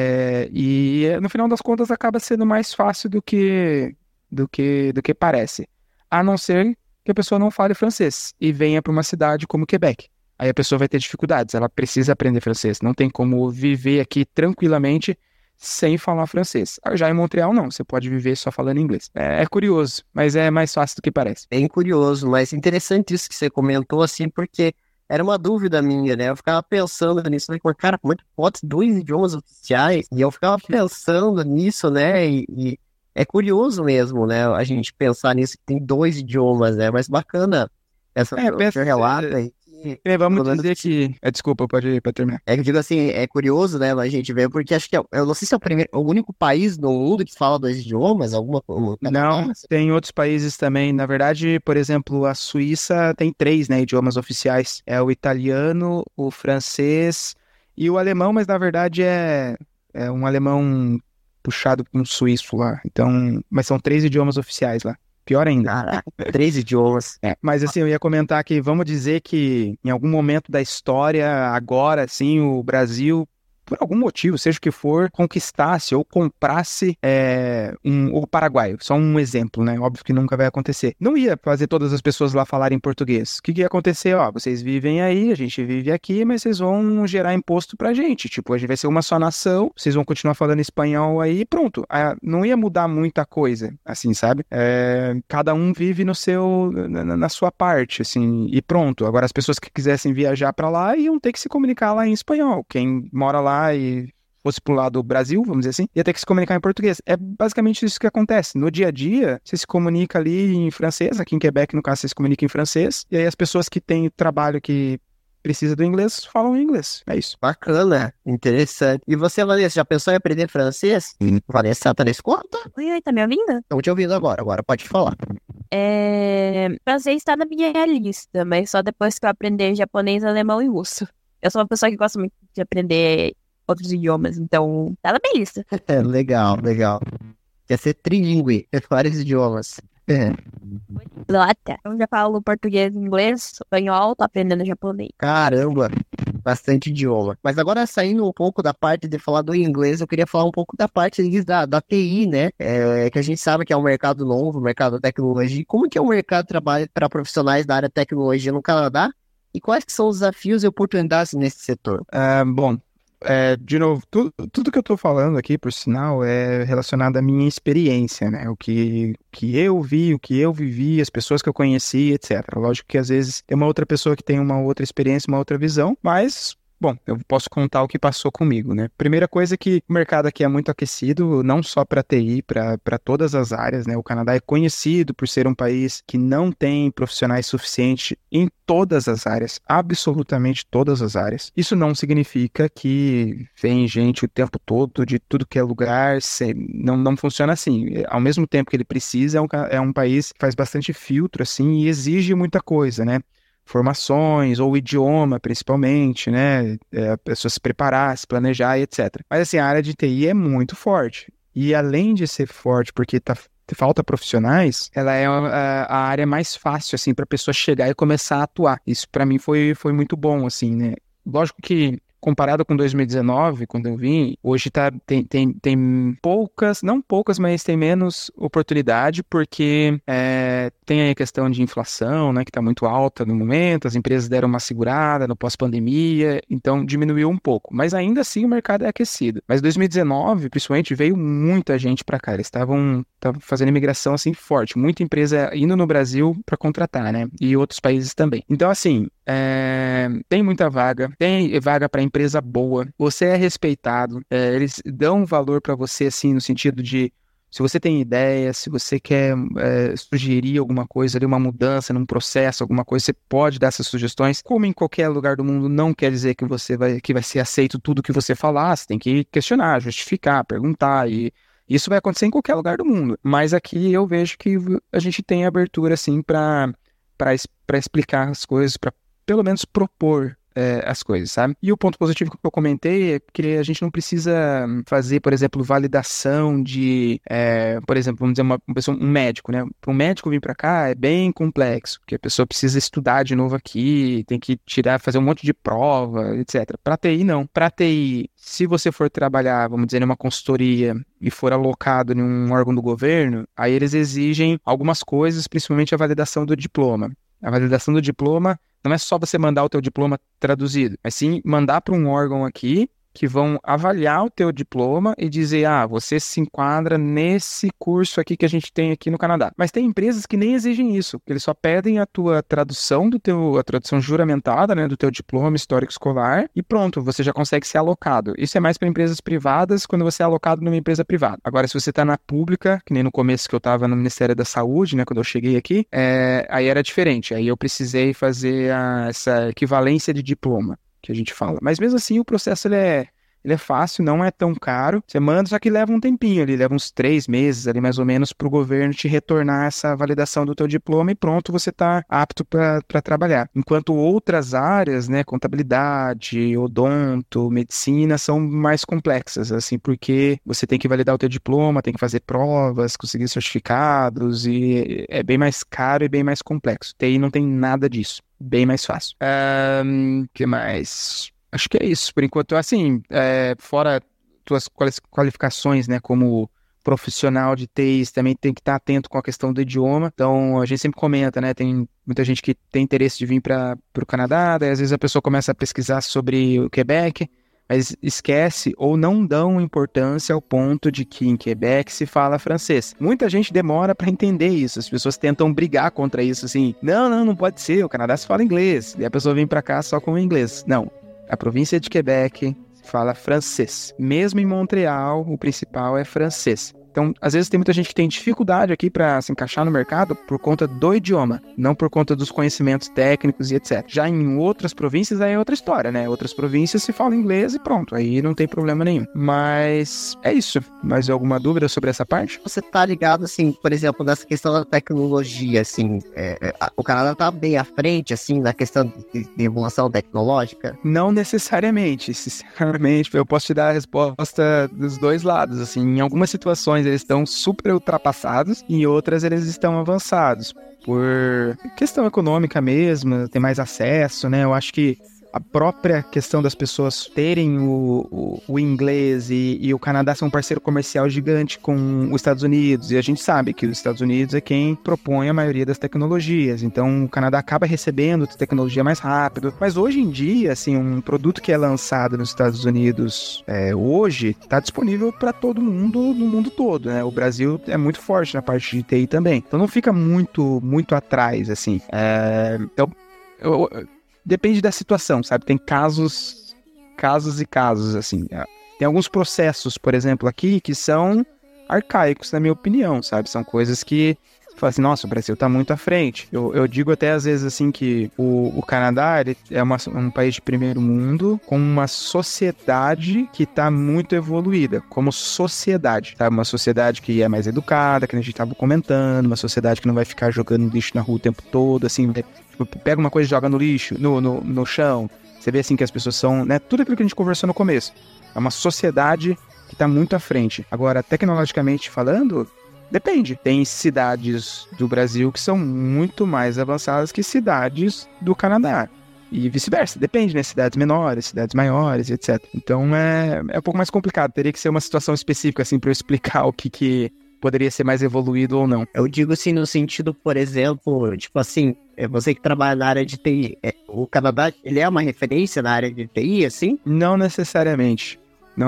E no final das contas acaba sendo mais fácil do que parece. A não ser que a pessoa não fale francês e venha para uma cidade como Quebec. Aí a pessoa vai ter dificuldades, ela precisa aprender francês. Não tem como viver aqui tranquilamente sem falar francês. Já em Montreal, não. Você pode viver só falando inglês. É curioso, mas é mais fácil do que parece.
Bem curioso, mas interessante isso que você comentou, assim, porque era uma dúvida minha, né? Eu ficava pensando nisso, né? Cara, como é que pode ter 2 idiomas oficiais? E eu ficava pensando nisso, né? E é curioso mesmo, né? A gente pensar nisso, que tem 2 idiomas, né? Mas bacana essa relato aí.
Vamos dizer que... Desculpa, pode terminar.
É que eu digo assim, é curioso, né? A gente vê, porque acho que eu não sei se é o único país no mundo que fala 2 idiomas,
Não, tem outros países também. Na verdade, por exemplo, a Suíça tem 3, né, idiomas oficiais. É o italiano, o francês e o alemão, mas na verdade é um alemão puxado por um suíço lá. Então, mas são 3 idiomas oficiais lá. Pior ainda.
Caraca, 3 idiomas.
Mas assim, eu ia comentar que, vamos dizer que em algum momento da história, agora, assim, o Brasil, por algum motivo, seja o que for, conquistasse ou comprasse o Paraguai. Só um exemplo, né? Óbvio que nunca vai acontecer. Não ia fazer todas as pessoas lá falarem português. O que ia acontecer? Ó, vocês vivem aí, a gente vive aqui, mas vocês vão gerar imposto pra gente. Tipo, a gente vai ser uma só nação, vocês vão continuar falando espanhol aí e pronto. Não ia mudar muita coisa, assim, sabe? Cada um vive na sua parte, assim, e pronto. Agora, as pessoas que quisessem viajar pra lá iam ter que se comunicar lá em espanhol. Quem mora lá e fosse pro lado do Brasil, vamos dizer assim, ia ter que se comunicar em português. É basicamente isso que acontece. No dia a dia, você se comunica ali em francês, aqui em Quebec, no caso, você se comunica em francês, e aí as pessoas que têm trabalho que precisa do inglês, falam inglês. É isso.
Bacana, interessante. E você, Vanessa, já pensou em aprender francês? Vanessa, tá na escuta?
Oi, tá me ouvindo?
Estão te ouvindo agora pode falar.
Francês tá na minha lista, mas só depois que eu aprender japonês, alemão e russo. Eu sou uma pessoa que gosta muito de aprender outros idiomas, então tá na minha lista.
Legal. Quer ser trilingue, ter vários idiomas. É.
Lota. Eu já falo português, inglês, espanhol, tô aprendendo japonês.
Caramba, bastante idioma. Mas agora saindo um pouco da parte de falar do inglês, eu queria falar um pouco da parte da TI, né? Que a gente sabe que é um mercado novo, mercado da tecnologia. Como que é o mercado de trabalho para profissionais da área de tecnologia no Canadá? E quais que são os desafios e oportunidades nesse setor?
Bom, de novo, tudo que eu tô falando aqui, por sinal, é relacionado à minha experiência, né? O que eu vi, o que eu vivi, as pessoas que eu conheci, etc. Lógico que às vezes tem uma outra pessoa que tem uma outra experiência, uma outra visão, mas... Bom, eu posso contar o que passou comigo, né? Primeira coisa é que o mercado aqui é muito aquecido, não só para TI, para todas as áreas, né? O Canadá é conhecido por ser um país que não tem profissionais suficientes em todas as áreas, absolutamente todas as áreas. Isso não significa que vem gente o tempo todo, de tudo que é lugar, não funciona assim. Ao mesmo tempo que ele precisa, é um país que faz bastante filtro, assim, e exige muita coisa, né? Formações, ou idioma, principalmente, né? A pessoa se preparar, se planejar, e etc. Mas, assim, a área de TI é muito forte. E, além de ser forte porque falta profissionais, ela é a área mais fácil, assim, para a pessoa chegar e começar a atuar. Isso, para mim, foi muito bom, assim, né? Lógico que, comparado com 2019, quando eu vim, hoje tem poucas, não poucas, mas tem menos oportunidade, porque tem aí a questão de inflação, né, que está muito alta no momento, as empresas deram uma segurada no pós-pandemia, então diminuiu um pouco. Mas ainda assim o mercado é aquecido. Mas 2019, principalmente, veio muita gente para cá. Eles estavam fazendo imigração assim forte, muita empresa indo no Brasil para contratar, né, e outros países também. Então, assim, tem muita vaga, tem vaga para empresa boa, você é respeitado, eles dão valor para você, assim, no sentido de, se você tem ideia, se você quer sugerir alguma coisa ali, uma mudança num processo, alguma coisa, você pode dar essas sugestões. Como em qualquer lugar do mundo, não quer dizer que vai ser aceito tudo que você falar, você tem que questionar, justificar, perguntar, e isso vai acontecer em qualquer lugar do mundo. Mas aqui eu vejo que a gente tem abertura, assim, para explicar as coisas, para pelo menos propor as coisas, sabe? E o ponto positivo que eu comentei é que a gente não precisa fazer, por exemplo, validação de, por exemplo, vamos dizer, um médico, né? Para um médico vir para cá é bem complexo, porque a pessoa precisa estudar de novo aqui, tem que fazer um monte de prova, etc. Para TI, não. Para TI, se você for trabalhar, vamos dizer, numa consultoria e for alocado em um órgão do governo, aí eles exigem algumas coisas, principalmente a validação do diploma. A validação do diploma não é só você mandar o teu diploma traduzido, mas sim mandar para um órgão aqui que vão avaliar o teu diploma e dizer, você se enquadra nesse curso aqui que a gente tem aqui no Canadá. Mas tem empresas que nem exigem isso, que eles só pedem a tua tradução a tradução juramentada, né, do teu diploma histórico escolar, e pronto, você já consegue ser alocado. Isso é mais para empresas privadas, quando você é alocado numa empresa privada. Agora, se você está na pública, que nem no começo que eu estava no Ministério da Saúde, né, quando eu cheguei aqui, aí era diferente. Aí eu precisei fazer essa equivalência de diploma que a gente fala. Mas mesmo assim o processo ele é fácil, não é tão caro. Você manda, só que leva um tempinho ali, leva uns 3 meses ali mais ou menos para o governo te retornar essa validação do teu diploma e pronto, você está apto para trabalhar. Enquanto outras áreas, né, contabilidade, odonto, medicina, são mais complexas, assim, porque você tem que validar o teu diploma, tem que fazer provas, conseguir certificados, e é bem mais caro e bem mais complexo. TI não tem nada disso. Bem mais fácil. Que mais? Acho que é isso. Por enquanto, assim, fora tuas qualificações, né, como profissional de TI, também tem que estar atento com a questão do idioma. Então, a gente sempre comenta, né, tem muita gente que tem interesse de vir para o Canadá, daí às vezes a pessoa começa a pesquisar sobre o Quebec, mas esquece ou não dão importância ao ponto de que em Quebec se fala francês. Muita gente demora para entender isso, as pessoas tentam brigar contra isso, assim, não pode ser, o Canadá se fala inglês, e a pessoa vem para cá só com o inglês. Não, a província de Quebec fala francês. Mesmo em Montreal, o principal é francês. Então, às vezes tem muita gente que tem dificuldade aqui para se encaixar no mercado por conta do idioma, não por conta dos conhecimentos técnicos e etc. Já em outras províncias, aí é outra história, né? Outras províncias se fala inglês e pronto, aí não tem problema nenhum. Mas é isso. Mais alguma dúvida sobre essa parte?
Você tá ligado, assim, por exemplo, nessa questão da tecnologia, assim, o Canadá tá bem à frente, assim, na questão de evolução tecnológica?
Não necessariamente, sinceramente, eu posso te dar a resposta dos dois lados, assim, em algumas situações situações eles estão super ultrapassados e em outras eles estão avançados. Por questão econômica mesmo, tem mais acesso, né? Eu acho que a própria questão das pessoas terem o inglês e o Canadá ser um parceiro comercial gigante com os Estados Unidos, e a gente sabe que os Estados Unidos é quem propõe a maioria das tecnologias, então o Canadá acaba recebendo tecnologia mais rápido, mas hoje em dia, assim, um produto que é lançado nos Estados Unidos hoje, está disponível para todo mundo, no mundo todo, né? O Brasil é muito forte na parte de TI também, então não fica muito atrás, assim. Então, depende da situação, sabe? Tem casos e casos, assim. Tem alguns processos, por exemplo, aqui, que são arcaicos, na minha opinião, sabe? São coisas que você fala assim, nossa, o Brasil tá muito à frente. Eu digo até, às vezes, assim, que o Canadá ele é um país de primeiro mundo com uma sociedade que tá muito evoluída, como sociedade, sabe? Uma sociedade que é mais educada, que a gente tava comentando, uma sociedade que não vai ficar jogando lixo na rua o tempo todo, assim, pega uma coisa e joga no lixo, no chão. Você vê assim que as pessoas são, né? Tudo aquilo que a gente conversou no começo. É uma sociedade que está muito à frente. Agora, tecnologicamente falando, depende. Tem cidades do Brasil que são muito mais avançadas que cidades do Canadá. E vice-versa. Depende, né? Cidades menores, cidades maiores, etc. Então é um pouco mais complicado. Teria que ser uma situação específica, assim, para eu explicar o que poderia ser mais evoluído ou não.
Eu digo assim no sentido, por exemplo, tipo assim, você que trabalha na área de TI, o Canadá, ele é uma referência na área de TI, assim?
Não necessariamente.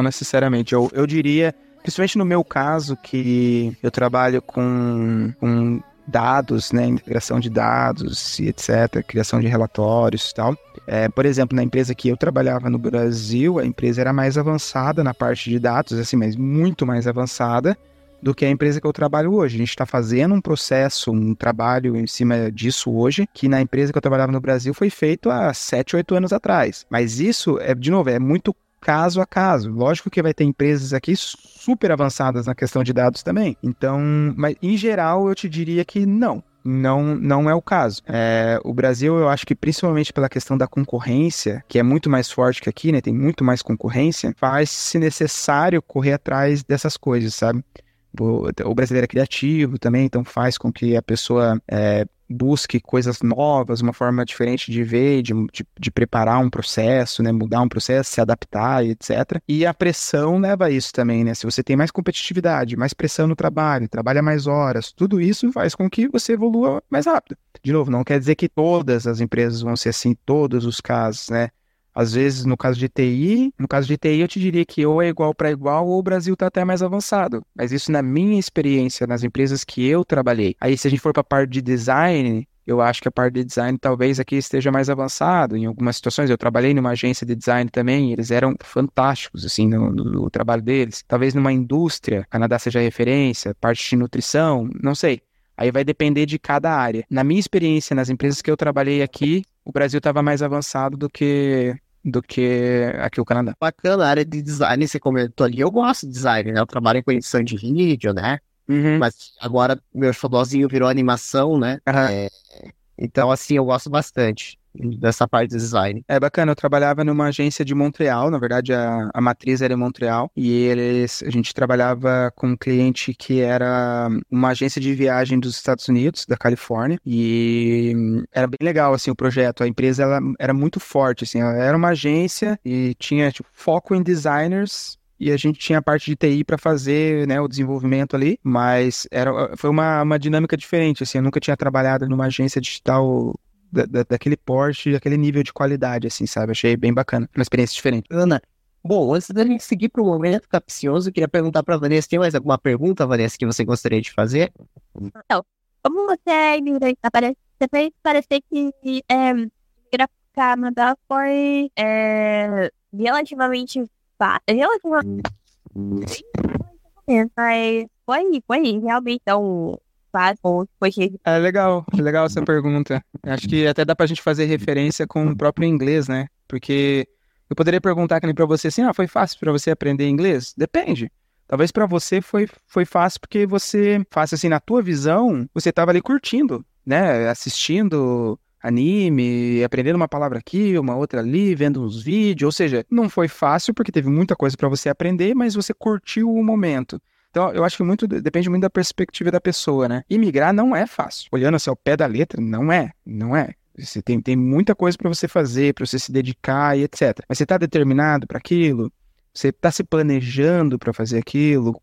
Eu diria, principalmente no meu caso, que eu trabalho com dados, né, integração de dados e etc, criação de relatórios e tal. Por exemplo, na empresa que eu trabalhava no Brasil, a empresa era mais avançada na parte de dados, assim, mas muito mais avançada do que a empresa que eu trabalho hoje. A gente está fazendo um trabalho em cima disso hoje, que na empresa que eu trabalhava no Brasil foi feito há 7, 8 anos atrás. Mas isso, de novo, é muito caso a caso. Lógico que vai ter empresas aqui super avançadas na questão de dados também. Então, mas em geral, eu te diria que não é o caso. O Brasil, eu acho que principalmente pela questão da concorrência, que é muito mais forte que aqui, né? Tem muito mais concorrência, faz-se necessário correr atrás dessas coisas, sabe? O brasileiro é criativo também, então faz com que a pessoa busque coisas novas, uma forma diferente de ver, de preparar um processo, né, mudar um processo, se adaptar e etc. E a pressão leva a isso também, né? Se você tem mais competitividade, mais pressão no trabalho, trabalha mais horas, tudo isso faz com que você evolua mais rápido. De novo, não quer dizer que todas as empresas vão ser assim, todos os casos, né? Às vezes, no caso de TI, eu te diria que ou é igual para igual ou o Brasil está até mais avançado. Mas isso na minha experiência, nas empresas que eu trabalhei. Aí, se a gente for para a parte de design, eu acho que a parte de design talvez aqui esteja mais avançado. Em algumas situações, eu trabalhei numa agência de design também, e eles eram fantásticos, assim, no trabalho deles. Talvez numa indústria, Canadá seja referência, parte de nutrição, não sei. Aí vai depender de cada área. Na minha experiência, nas empresas que eu trabalhei aqui, o Brasil estava mais avançado do que aqui o Canadá.
Bacana, a área de design, você comentou ali, eu gosto de design, né? Eu trabalho com edição de vídeo, né?
Uhum.
Mas agora meu xodózinho virou animação, né? Então, assim, eu gosto bastante dessa parte de design.
É bacana, eu trabalhava numa agência de Montreal, na verdade a matriz era em Montreal, e a gente trabalhava com um cliente que era uma agência de viagem dos Estados Unidos, da Califórnia, e era bem legal, assim, o projeto. A empresa ela era muito forte, assim, ela era uma agência e tinha foco em designers, e a gente tinha a parte de TI para fazer, né, o desenvolvimento ali, mas foi uma dinâmica diferente, assim, eu nunca tinha trabalhado numa agência digital daquele porte, daquele nível de qualidade, assim, sabe? Achei bem bacana, uma experiência diferente.
Ana, bom, antes da gente seguir para o momento capcioso, eu queria perguntar para a Vanessa, tem mais alguma pergunta, Vanessa, que você gostaria de fazer?
Então, como você é imigrante, você fez parecer que ir para Canadá foi relativamente fácil, mas foi realmente tão fácil, foi que...
É legal essa pergunta. Acho que até dá pra gente fazer referência com o próprio inglês, né? Porque eu poderia perguntar pra você assim, foi fácil pra você aprender inglês? Depende. Talvez pra você foi fácil porque fácil assim, na tua visão, você tava ali curtindo, né? Assistindo anime, aprendendo uma palavra aqui, uma outra ali, vendo uns vídeos, ou seja, não foi fácil porque teve muita coisa pra você aprender, mas você curtiu o momento. Então, eu acho que depende muito da perspectiva da pessoa, né? Imigrar não é fácil. Olhando assim ao pé da letra, não é. Você tem muita coisa para você fazer, para você se dedicar e etc. Mas você está determinado para aquilo? Você está se planejando para fazer aquilo?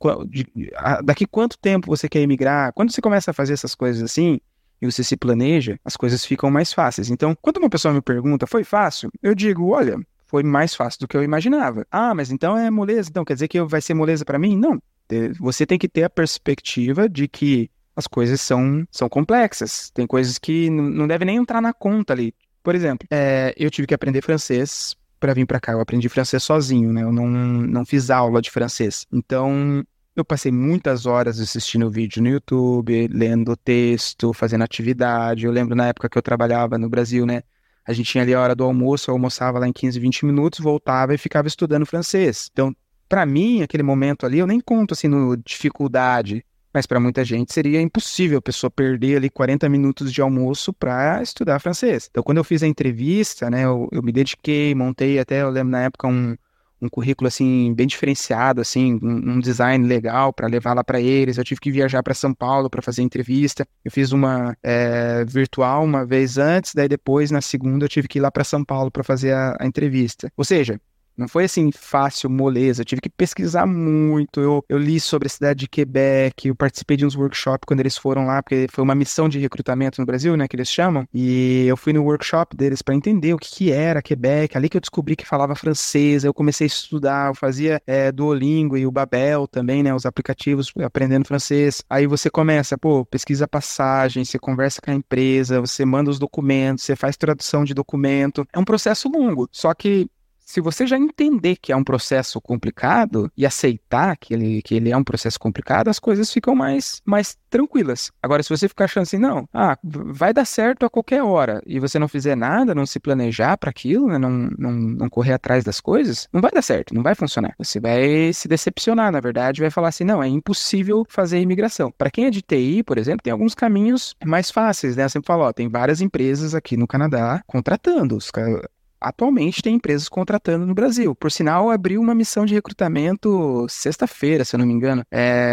Daqui quanto tempo você quer imigrar? Quando você começa a fazer essas coisas assim, e você se planeja, as coisas ficam mais fáceis. Então, quando uma pessoa me pergunta, foi fácil? Eu digo, olha, foi mais fácil do que eu imaginava. Ah, mas então é moleza? Então quer dizer que vai ser moleza para mim? Não. Você tem que ter a perspectiva de que as coisas são complexas. Tem coisas que não devem nem entrar na conta ali. Por exemplo, eu tive que aprender francês para vir para cá. Eu aprendi francês sozinho, né? Eu não fiz aula de francês. Então, eu passei muitas horas assistindo vídeo no YouTube, lendo texto, fazendo atividade. Eu lembro na época que eu trabalhava no Brasil, né? A gente tinha ali a hora do almoço, eu almoçava lá em 15, 20 minutos, voltava e ficava estudando francês. Então, para mim, aquele momento ali, eu nem conto assim no dificuldade, mas para muita gente seria impossível a pessoa perder ali 40 minutos de almoço para estudar francês. Então, quando eu fiz a entrevista, né, eu me dediquei, montei até, eu lembro na época, um currículo assim bem diferenciado, assim, um design legal para levar lá para eles. Eu tive que viajar para São Paulo para fazer entrevista. Eu fiz uma virtual uma vez antes, daí depois na segunda eu tive que ir lá para São Paulo para fazer a entrevista. Ou seja, não foi assim fácil, moleza, eu tive que pesquisar muito, eu li sobre a cidade de Quebec, eu participei de uns workshops quando eles foram lá, porque foi uma missão de recrutamento no Brasil, né, que eles chamam, e eu fui no workshop deles para entender o que era Quebec, ali que eu descobri que falava francês, eu comecei a estudar, eu fazia Duolingo e o Babel também, né, os aplicativos aprendendo francês, aí você começa, pesquisa passagem, você conversa com a empresa, você manda os documentos, você faz tradução de documento, é um processo longo, só que se você já entender que é um processo complicado e aceitar que ele é um processo complicado, as coisas ficam mais tranquilas. Agora, se você ficar achando assim, não, vai dar certo a qualquer hora, e você não fizer nada, não se planejar para aquilo, né, não correr atrás das coisas, não vai dar certo, não vai funcionar. Você vai se decepcionar, na verdade, vai falar assim, não, é impossível fazer imigração. Para quem é de TI, por exemplo, tem alguns caminhos mais fáceis, né? Eu sempre falo, tem várias empresas aqui no Canadá contratando os caras. Atualmente tem empresas contratando no Brasil. Por sinal, abriu uma missão de recrutamento sexta-feira, se eu não me engano,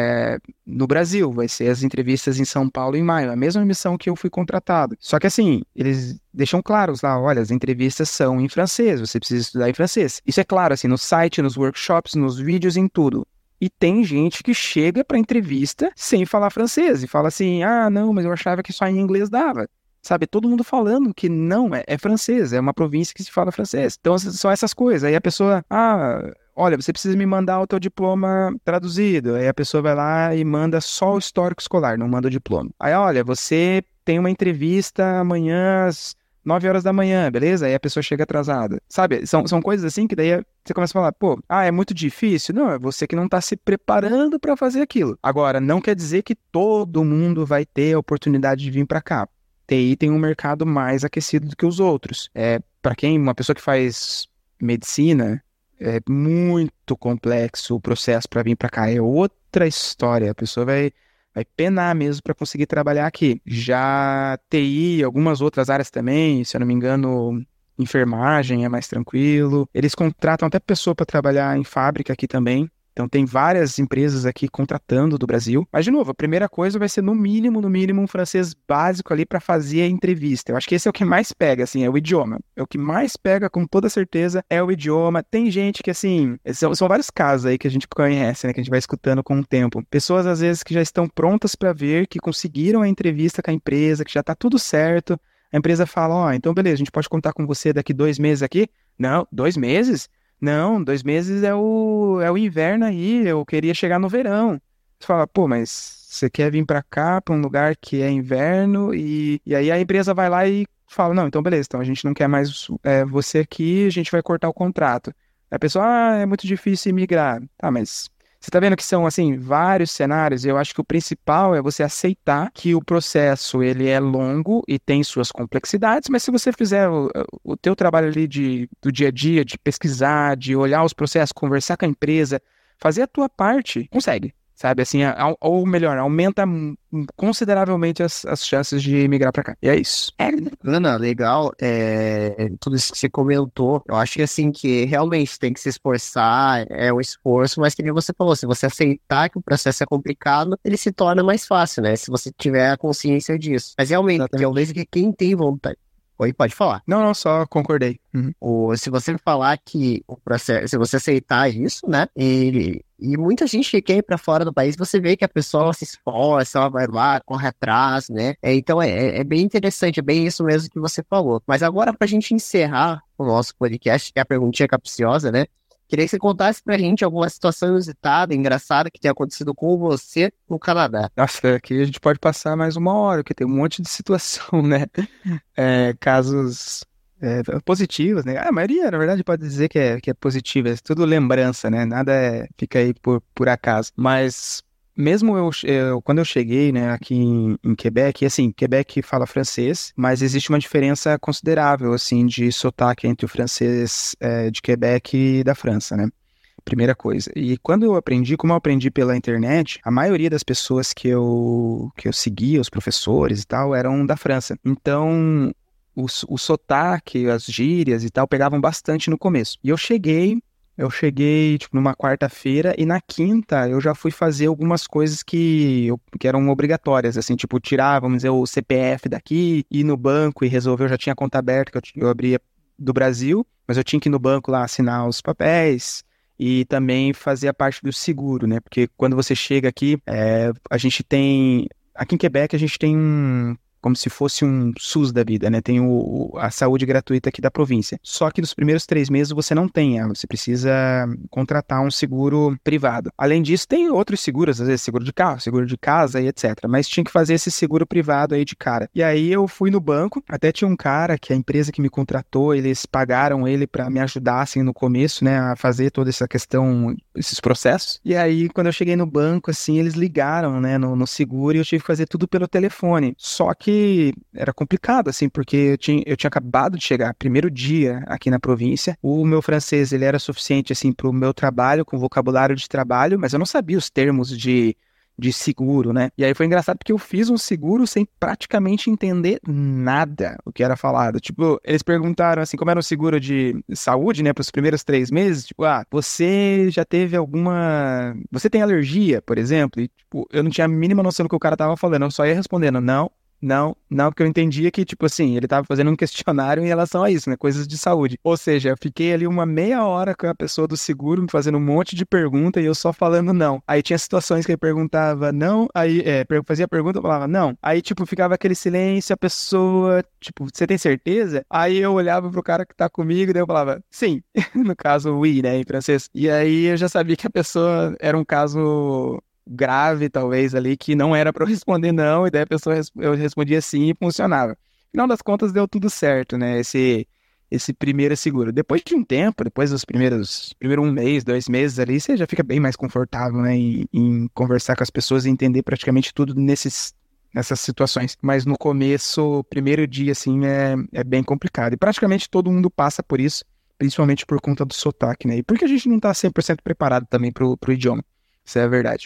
no Brasil. Vai ser as entrevistas em São Paulo em maio. A mesma missão que eu fui contratado. Só que assim, eles deixam claros lá, olha, as entrevistas são em francês, você precisa estudar em francês. Isso é claro, assim, no site, nos workshops, nos vídeos, em tudo. E tem gente que chega para entrevista sem falar francês e fala assim, não, mas eu achava que só em inglês dava. Sabe, todo mundo falando que não, é francês, é uma província que se fala francês. Então, são essas coisas. Aí a pessoa, olha, você precisa me mandar o teu diploma traduzido. Aí a pessoa vai lá e manda só o histórico escolar, não manda o diploma. Aí, olha, você tem uma entrevista amanhã às 9 horas da manhã, beleza? Aí a pessoa chega atrasada. Sabe, são coisas assim que daí você começa a falar, é muito difícil? Não, é você que não está se preparando para fazer aquilo. Agora, não quer dizer que todo mundo vai ter a oportunidade de vir para cá. TI tem um mercado mais aquecido do que os outros. Para uma pessoa que faz medicina, é muito complexo o processo para vir para cá. É outra história. A pessoa vai penar mesmo para conseguir trabalhar aqui. Já TI, algumas outras áreas também, se eu não me engano, enfermagem é mais tranquilo. Eles contratam até pessoa para trabalhar em fábrica aqui também. Então tem várias empresas aqui contratando do Brasil. Mas, de novo, a primeira coisa vai ser no mínimo, um francês básico ali para fazer a entrevista. Eu acho que esse é o que mais pega, assim, é o idioma. É o que mais pega, com toda certeza, é o idioma. Tem gente que, assim, são vários casos aí que a gente conhece, né, que a gente vai escutando com o tempo. Pessoas, às vezes, que já estão prontas para ver, que conseguiram a entrevista com a empresa, que já tá tudo certo. A empresa fala, então beleza, a gente pode contar com você daqui 2 meses aqui? Não, 2 meses? Não, 2 meses é o inverno aí, eu queria chegar no verão. Você fala, mas você quer vir para cá, para um lugar que é inverno, e aí a empresa vai lá e fala, não, então beleza, então a gente não quer mais você aqui, a gente vai cortar o contrato. Aí a pessoa, é muito difícil imigrar. Tá, mas você tá vendo que são, assim, vários cenários, e eu acho que o principal é você aceitar que o processo, ele é longo e tem suas complexidades, mas se você fizer o teu trabalho ali do dia a dia, de pesquisar, de olhar os processos, conversar com a empresa, fazer a tua parte, consegue. sabe? Assim, ou melhor, aumenta consideravelmente as chances de migrar pra cá. E é isso.
Ana, legal, tudo isso que você comentou, eu acho que assim, que realmente tem que se esforçar, é um esforço, mas que nem você falou, se você aceitar que o processo é complicado, ele se torna mais fácil, né, se você tiver a consciência disso. Mas realmente, eu vejo que quem tem vontade... Oi, pode falar.
Não, só concordei.
Se você falar que o processo, se você aceitar isso, né, e muita gente que quer ir para fora do país, você vê que a pessoa se esforça, ela vai lá, corre atrás, né, então é bem interessante, é bem isso mesmo que você falou. Mas agora, para a gente encerrar o nosso podcast, que é a perguntinha capciosa, né, queria que você contasse pra gente alguma situação inusitada, engraçada, que tenha acontecido com você no Canadá.
Nossa, aqui a gente pode passar mais uma hora, porque tem um monte de situação, né? Casos positivos, né? A maioria, na verdade, pode dizer que é positiva, é tudo lembrança, né? Nada fica aí por acaso. Mas mesmo quando eu cheguei, né, aqui em Quebec, e assim, Quebec fala francês, mas existe uma diferença considerável, assim, de sotaque entre o francês de Quebec e da França, né? Primeira coisa. E quando eu aprendi, como eu aprendi pela internet, a maioria das pessoas que eu seguia, os professores e tal, eram da França. Então, o sotaque, as gírias e tal, pegavam bastante no começo. E eu cheguei, tipo, numa quarta-feira, e na quinta eu já fui fazer algumas coisas que eram obrigatórias, assim, tipo, tirar, vamos dizer, o CPF daqui, ir no banco e resolver, eu já tinha conta aberta, que eu abria do Brasil, mas eu tinha que ir no banco lá assinar os papéis, e também fazer a parte do seguro, né, porque quando você chega aqui, aqui em Quebec a gente tem como se fosse um SUS da vida, né? Tem a saúde gratuita aqui da província. Só que nos primeiros 3 meses você não tem, você precisa contratar um seguro privado. Além disso, tem outros seguros, às vezes seguro de carro, seguro de casa e etc. Mas tinha que fazer esse seguro privado aí de cara. E aí eu fui no banco, até tinha um cara que a empresa que me contratou, eles pagaram ele para me ajudar, assim, no começo, né? A fazer toda essa questão, esses processos. E aí, quando eu cheguei no banco, assim, eles ligaram, né, no seguro, e eu tive que fazer tudo pelo telefone. Só que era complicado, assim, porque eu tinha acabado de chegar, primeiro dia aqui na província. O meu francês, ele era suficiente, assim, pro meu trabalho, com vocabulário de trabalho, mas eu não sabia os termos de seguro, né? E aí foi engraçado porque eu fiz um seguro sem praticamente entender nada o que era falado. Tipo, eles perguntaram, assim, como era um seguro de saúde, né, para os primeiros 3 meses, tipo, você já teve você tem alergia, por exemplo? E, tipo, eu não tinha a mínima noção do que o cara tava falando, eu só ia respondendo, não, porque eu entendia que, tipo assim, ele tava fazendo um questionário em relação a isso, né, coisas de saúde. Ou seja, eu fiquei ali uma meia hora com a pessoa do seguro, me fazendo um monte de pergunta e eu só falando não. Aí tinha situações que ele perguntava não, aí fazia pergunta, eu falava não. Aí, tipo, ficava aquele silêncio, a pessoa, tipo, você tem certeza? Aí eu olhava pro cara que tá comigo e daí eu falava, sim, no caso, oui, né, em francês. E aí eu já sabia que a pessoa era um caso grave, talvez, ali, que não era para eu responder não, e daí eu respondia sim e funcionava. No final das contas, deu tudo certo, né, esse primeiro seguro. Depois de um tempo, depois dos primeiro 1 mês, 2 meses ali, você já fica bem mais confortável, né, em conversar com as pessoas e entender praticamente tudo nessas situações. Mas no começo, primeiro dia, assim, é bem complicado. E praticamente todo mundo passa por isso, principalmente por conta do sotaque, né, e porque a gente não tá 100% preparado também pro idioma. Isso é verdade.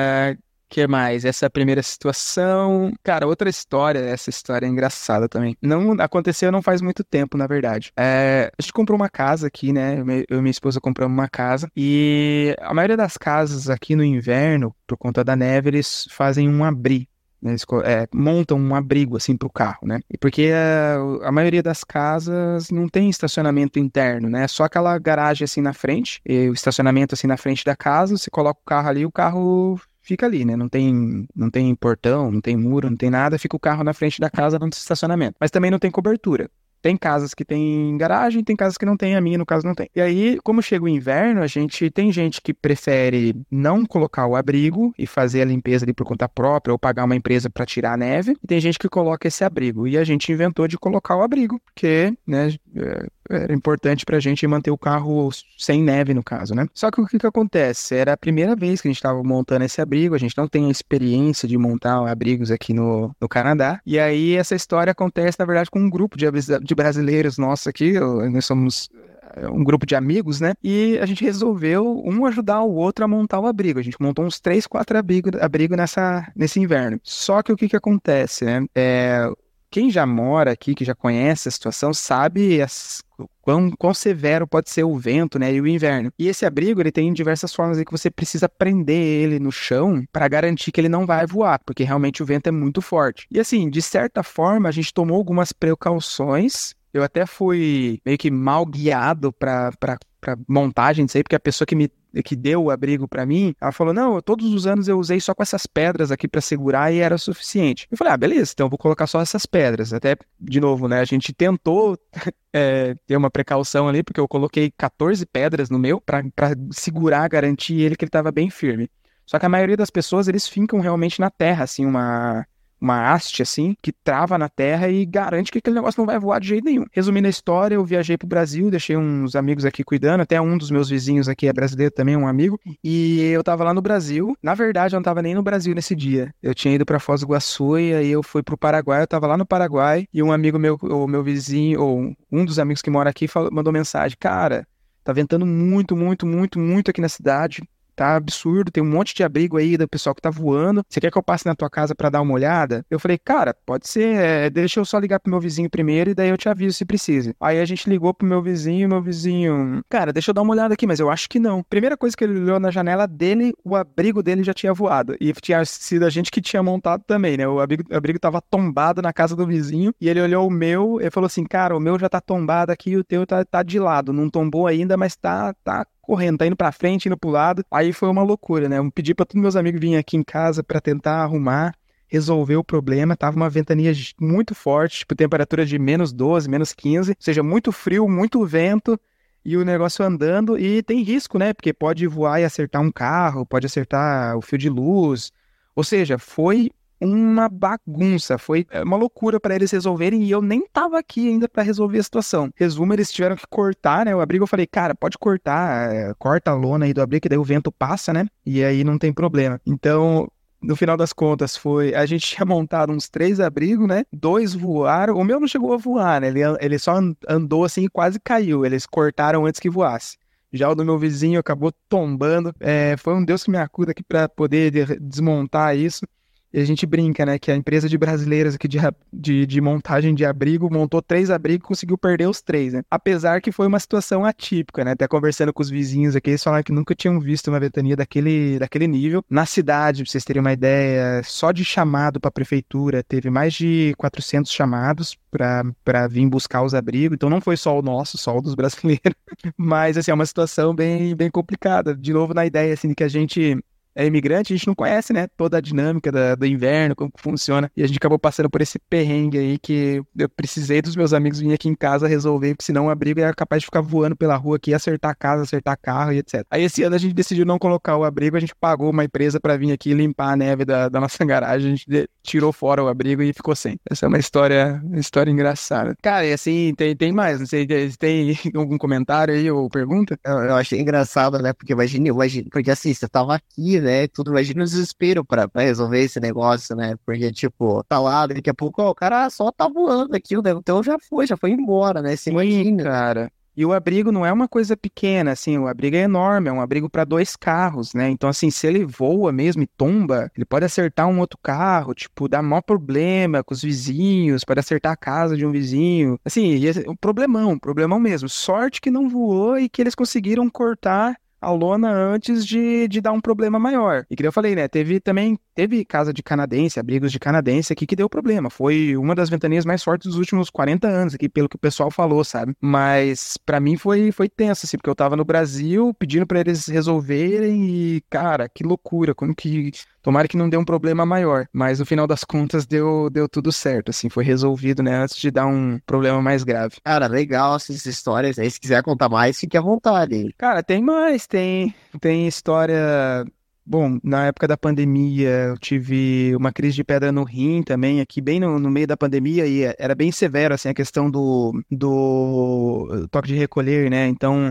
Que mais? Essa primeira situação... Cara, outra história, essa história é engraçada também. Não aconteceu não faz muito tempo, na verdade. A gente comprou uma casa aqui, né? Eu e minha esposa compramos uma casa. E a maioria das casas aqui no inverno, por conta da neve, eles fazem um abrigo. Eles montam um abrigo, assim, pro carro, né? E porque a maioria das casas não tem estacionamento interno, né? Só aquela garagem, assim, na frente, e o estacionamento, assim, na frente da casa, você coloca o carro ali, o carro fica ali, né? Não tem portão, não tem muro, não tem nada, fica o carro na frente da casa no estacionamento. Mas também não tem cobertura. Tem casas que tem garagem, tem casas que não tem, a minha, no caso, não tem. E aí, como chega o inverno, tem gente que prefere não colocar o abrigo e fazer a limpeza ali por conta própria ou pagar uma empresa para tirar a neve. E tem gente que coloca esse abrigo. E a gente inventou de colocar o abrigo, porque, né, era importante pra gente manter o carro sem neve, no caso, né? Só que o que acontece? Era a primeira vez que a gente tava montando esse abrigo, a gente não tem a experiência de montar abrigos aqui no Canadá. E aí, essa história acontece, na verdade, com um grupo de brasileiros nossos aqui, nós somos um grupo de amigos, né? E a gente resolveu um ajudar o outro a montar o abrigo. A gente montou uns 3, 4 abrigo nesse inverno. Só que o que acontece, né? Quem já mora aqui, que já conhece a situação, sabe quão severo pode ser o vento, né, e o inverno. E esse abrigo, ele tem diversas formas aí que você precisa prender ele no chão para garantir que ele não vai voar, porque realmente o vento é muito forte. E assim, de certa forma, a gente tomou algumas precauções. Eu até fui meio que mal guiado para montagem disso aí, porque a pessoa que deu o abrigo pra mim, ela falou, não, todos os anos eu usei só com essas pedras aqui pra segurar e era o suficiente. Eu falei, beleza, então eu vou colocar só essas pedras. Até, de novo, né, a gente tentou ter uma precaução ali, porque eu coloquei 14 pedras no meu pra segurar, garantir ele que ele tava bem firme. Só que a maioria das pessoas, eles fincam realmente na terra, assim, uma haste, assim, que trava na terra e garante que aquele negócio não vai voar de jeito nenhum. Resumindo a história, eu viajei pro Brasil, deixei uns amigos aqui cuidando, até um dos meus vizinhos aqui é brasileiro também, um amigo, e eu tava lá no Brasil. Na verdade, eu não tava nem no Brasil nesse dia. Eu tinha ido pra Foz do Iguaçu e aí eu fui pro Paraguai, eu tava lá no Paraguai e um amigo meu, o meu vizinho, ou um dos amigos que mora aqui, mandou mensagem, cara, tá ventando muito, muito, muito, muito aqui na cidade. Tá absurdo, tem um monte de abrigo aí do pessoal que tá voando. Você quer que eu passe na tua casa pra dar uma olhada? Eu falei, cara, pode ser, deixa eu só ligar pro meu vizinho primeiro e daí eu te aviso se precisa. Aí a gente ligou pro meu vizinho, cara, deixa eu dar uma olhada aqui, mas eu acho que não. Primeira coisa que ele olhou na janela dele, o abrigo dele já tinha voado. E tinha sido a gente que tinha montado também, né? O abrigo tava tombado na casa do vizinho e ele olhou o meu e falou assim, cara, o meu já tá tombado aqui e o teu tá de lado. Não tombou ainda, mas tá correndo, tá indo pra frente, indo pro lado. Aí foi uma loucura, né? Eu pedi pra todos meus amigos virem aqui em casa pra tentar arrumar, resolver o problema. Tava uma ventania muito forte, tipo temperatura de -12, -15, ou seja, muito frio, muito vento e o negócio andando. E tem risco, né? Porque pode voar e acertar um carro, pode acertar o fio de luz. Ou seja, foi uma bagunça, foi uma loucura para eles resolverem e eu nem tava aqui ainda para resolver a situação. Resumo, eles tiveram que cortar, né, o abrigo. Eu falei, cara, pode cortar, corta a lona aí do abrigo que daí o vento passa, né, e aí não tem problema. Então, no final das contas, a gente tinha montado uns 3 abrigos, né, 2 voaram, o meu não chegou a voar, né, ele só andou assim e quase caiu, eles cortaram antes que voasse. Já o do meu vizinho acabou tombando, foi um Deus que me acuda aqui para poder desmontar isso. E a gente brinca, né, que a empresa de brasileiras aqui de montagem de abrigo montou 3 abrigos e conseguiu perder os 3, né? Apesar que foi uma situação atípica, né? Até conversando com os vizinhos aqui, eles falaram que nunca tinham visto uma ventania daquele nível. Na cidade, pra vocês terem uma ideia, só de chamado para a prefeitura, teve mais de 400 chamados para vir buscar os abrigos. Então não foi só o nosso, só o dos brasileiros. Mas, assim, é uma situação bem, bem complicada. De novo, na ideia, assim, de que a gente imigrante, a gente não conhece, né, toda a dinâmica do inverno, como que funciona, e a gente acabou passando por esse perrengue aí que eu precisei dos meus amigos virem aqui em casa resolver, porque senão o abrigo era capaz de ficar voando pela rua aqui, acertar a casa, acertar carro e etc. Aí esse ano a gente decidiu não colocar o abrigo, a gente pagou uma empresa para vir aqui limpar a neve da nossa garagem, a gente tirou fora o abrigo e ficou sem. Essa é uma história engraçada. Cara, e assim, tem mais, não sei, tem algum comentário aí ou pergunta?
Eu achei engraçado, né? Porque imagina, porque assim, você tava aqui, né? Tudo, imagina o desespero pra resolver esse negócio, né? Porque, tipo, tá lá, daqui a pouco, ó, o cara só tá voando aqui, então já foi embora, né? Você imagina.
Cara. E o abrigo não é uma coisa pequena, assim, o abrigo é enorme, é um abrigo para 2 carros, né? Então, assim, se ele voa mesmo e tomba, ele pode acertar um outro carro, tipo, dar maior problema com os vizinhos, pode acertar a casa de um vizinho. Assim, um problemão mesmo. Sorte que não voou e que eles conseguiram cortar a lona antes de dar um problema maior. E que eu falei, né, teve casa de canadense, abrigos de canadense aqui que deu problema. Foi uma das ventanias mais fortes dos últimos 40 anos aqui, pelo que o pessoal falou, sabe? Mas pra mim foi tenso, assim, porque eu tava no Brasil pedindo pra eles resolverem e, cara, que loucura, como que... Tomara que não dê um problema maior, mas no final das contas deu tudo certo, assim, foi resolvido, né, antes de dar um problema mais grave.
Cara, legal essas histórias aí, se quiser contar mais, fique à vontade.
Cara, tem mais, tem história... Bom, na época da pandemia, eu tive uma crise de pedra no rim também, aqui bem no meio da pandemia, e era bem severo, assim, a questão do toque de recolher, né, então...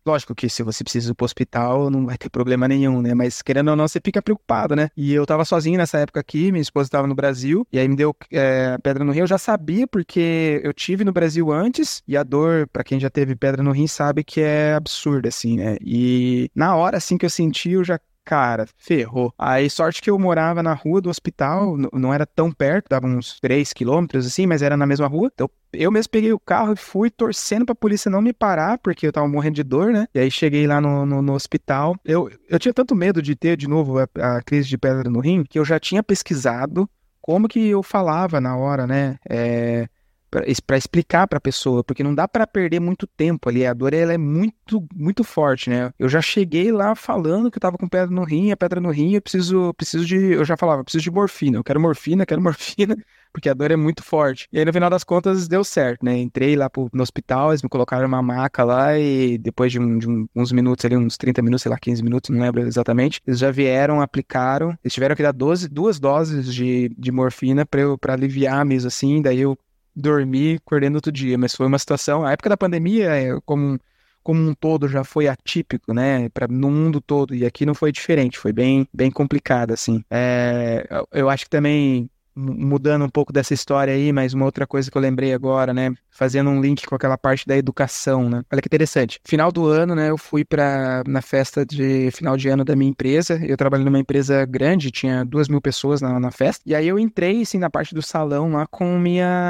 Lógico que se você precisa ir pro hospital, não vai ter problema nenhum, né? Mas querendo ou não, você fica preocupado, né? E eu tava sozinho nessa época aqui, minha esposa tava no Brasil, e aí me deu pedra no rim. Eu já sabia porque eu tive no Brasil antes, e a dor, pra quem já teve pedra no rim, sabe que é absurda, assim, né? E na hora, assim, que eu senti, eu já... Cara, ferrou. Aí, sorte que eu morava na rua do hospital, não era tão perto, dava uns 3 quilômetros, assim, mas era na mesma rua. Então, eu mesmo peguei o carro e fui torcendo pra polícia não me parar, porque eu tava morrendo de dor, né? E aí, cheguei lá no hospital. Eu tinha tanto medo de ter, de novo, a crise de pedra no rim, que eu já tinha pesquisado como que eu falava na hora, né? Para explicar para a pessoa, porque não dá para perder muito tempo ali, a dor ela é muito, muito forte, né? Eu já cheguei lá falando que eu tava com pedra no rim, a pedra no rim, eu já falava, preciso de morfina, eu quero morfina, porque a dor é muito forte. E aí no final das contas deu certo, né? Entrei lá no hospital, eles me colocaram uma maca lá e depois de uns minutos ali, uns 30 minutos, sei lá, 15 minutos, não lembro exatamente, eles já vieram, aplicaram, eles tiveram que dar duas doses de morfina para aliviar mesmo assim, daí eu dormi, acordei no outro dia, mas foi uma situação, a época da pandemia, como um todo, já foi atípico, né, no mundo todo, e aqui não foi diferente, foi bem, bem complicado, assim. Eu acho que também, mudando um pouco dessa história aí, mas uma outra coisa que eu lembrei agora, né, fazendo um link com aquela parte da educação, né, olha que interessante, final do ano, né, eu fui na festa de final de ano da minha empresa, eu trabalho numa empresa grande, tinha 2.000 pessoas na festa, e aí eu entrei, assim, na parte do salão lá com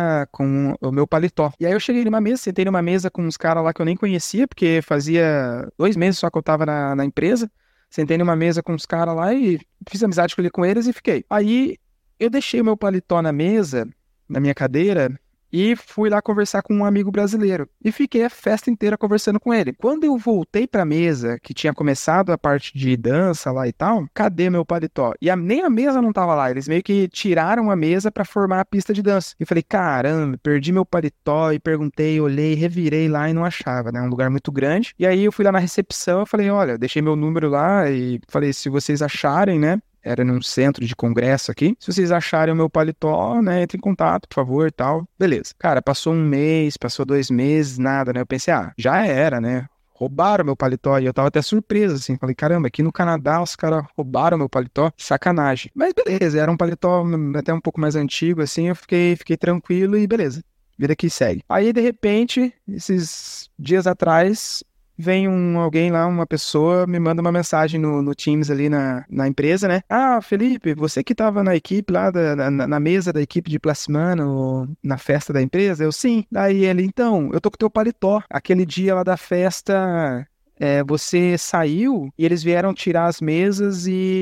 o meu paletó, e aí eu cheguei numa mesa, sentei numa mesa com uns caras lá que eu nem conhecia, porque fazia 2 meses só que eu tava na empresa, sentei numa mesa com os caras lá e fiz amizade com eles e fiquei. Aí eu deixei o meu paletó na mesa, na minha cadeira, e fui lá conversar com um amigo brasileiro. E fiquei a festa inteira conversando com ele. Quando eu voltei pra mesa, que tinha começado a parte de dança lá e tal, cadê meu paletó? E nem a mesa não tava lá. Eles meio que tiraram a mesa pra formar a pista de dança. E eu falei, caramba, perdi meu paletó. E perguntei, olhei, revirei lá e não achava, né? Um lugar muito grande. E aí eu fui lá na recepção, eu falei, olha, eu deixei meu número lá e falei, se vocês acharem, né? Era num centro de congresso aqui. Se vocês acharem o meu paletó, né, entre em contato, por favor, e tal. Beleza. Cara, passou 1 mês, passou 2 meses, nada, né? Eu pensei, já era, né? Roubaram meu paletó e eu tava até surpreso, assim. Falei, caramba, aqui no Canadá os caras roubaram meu paletó. Sacanagem. Mas beleza, era um paletó até um pouco mais antigo, assim. Eu fiquei tranquilo e beleza. Vida que segue. Aí, de repente, esses dias atrás, vem alguém lá, uma pessoa, me manda uma mensagem no Teams ali na empresa, né? Ah, Felipe, você que tava na equipe lá, na mesa da equipe de Plasmano, na festa da empresa? Eu, sim. Daí ele, então, eu tô com teu paletó. Aquele dia lá da festa... você saiu e eles vieram tirar as mesas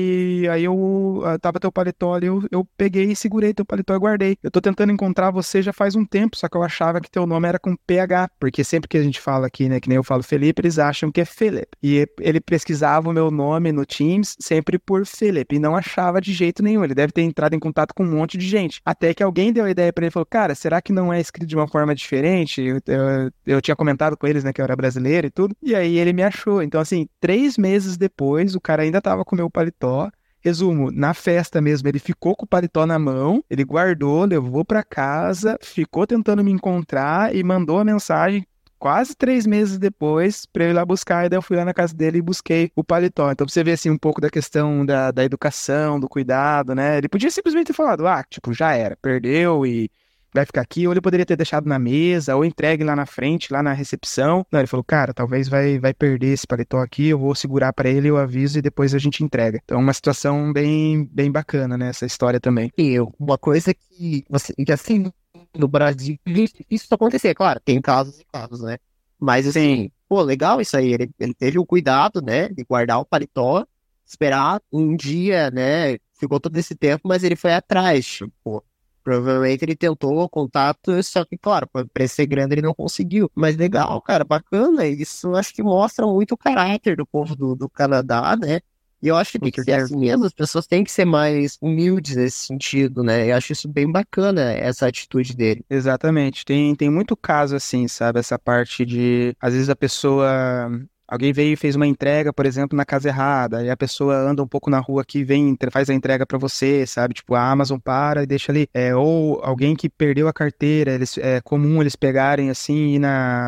e aí tava teu paletó ali, eu peguei e segurei teu paletó e guardei. Eu tô tentando encontrar você já faz um tempo, só que eu achava que teu nome era com PH, porque sempre que a gente fala aqui, né, que nem eu falo Felipe, eles acham que é Philip. E ele pesquisava o meu nome no Teams sempre por Philip e não achava de jeito nenhum. Ele deve ter entrado em contato com um monte de gente. Até que alguém deu a ideia pra ele e falou, cara, será que não é escrito de uma forma diferente? Eu tinha comentado com eles, né, que eu era brasileiro e tudo. E aí ele me achou. Então, assim, 3 meses depois, o cara ainda tava com o meu paletó. Resumo, na festa mesmo, ele ficou com o paletó na mão, ele guardou, levou pra casa, ficou tentando me encontrar e mandou a mensagem quase 3 meses depois pra eu ir lá buscar. E daí eu fui lá na casa dele e busquei o paletó. Então, pra você ver, assim, um pouco da questão da educação, do cuidado, né? Ele podia simplesmente ter falado, tipo, já era, perdeu e vai ficar aqui, ou ele poderia ter deixado na mesa, ou entregue lá na frente, lá na recepção. Não, ele falou, cara, talvez vai perder esse paletó aqui, eu vou segurar pra ele, eu aviso e depois a gente entrega. Então, uma situação bem, bem bacana, né, essa história também.
E uma coisa que assim, no Brasil, isso acontecer, claro, tem casos e casos, né? Mas assim, pô, legal isso aí, ele teve o cuidado, né, de guardar o paletó, esperar um dia, né, ficou todo esse tempo, mas ele foi atrás, tipo, provavelmente ele tentou contato, só que, claro, para ser grande ele não conseguiu. Mas legal, cara, bacana. Isso acho que mostra muito o caráter do povo do Canadá, né? E eu acho que tem que ser assim mesmo, as pessoas têm que ser mais humildes nesse sentido, né? Eu acho isso bem bacana, essa atitude dele.
Exatamente. Tem muito caso assim, sabe? Essa parte de, às vezes a pessoa... Alguém veio e fez uma entrega, por exemplo, na casa errada, e a pessoa anda um pouco na rua aqui, faz a entrega pra você, sabe? Tipo, a Amazon para e deixa ali. Ou alguém que perdeu a carteira, é comum eles pegarem assim, ir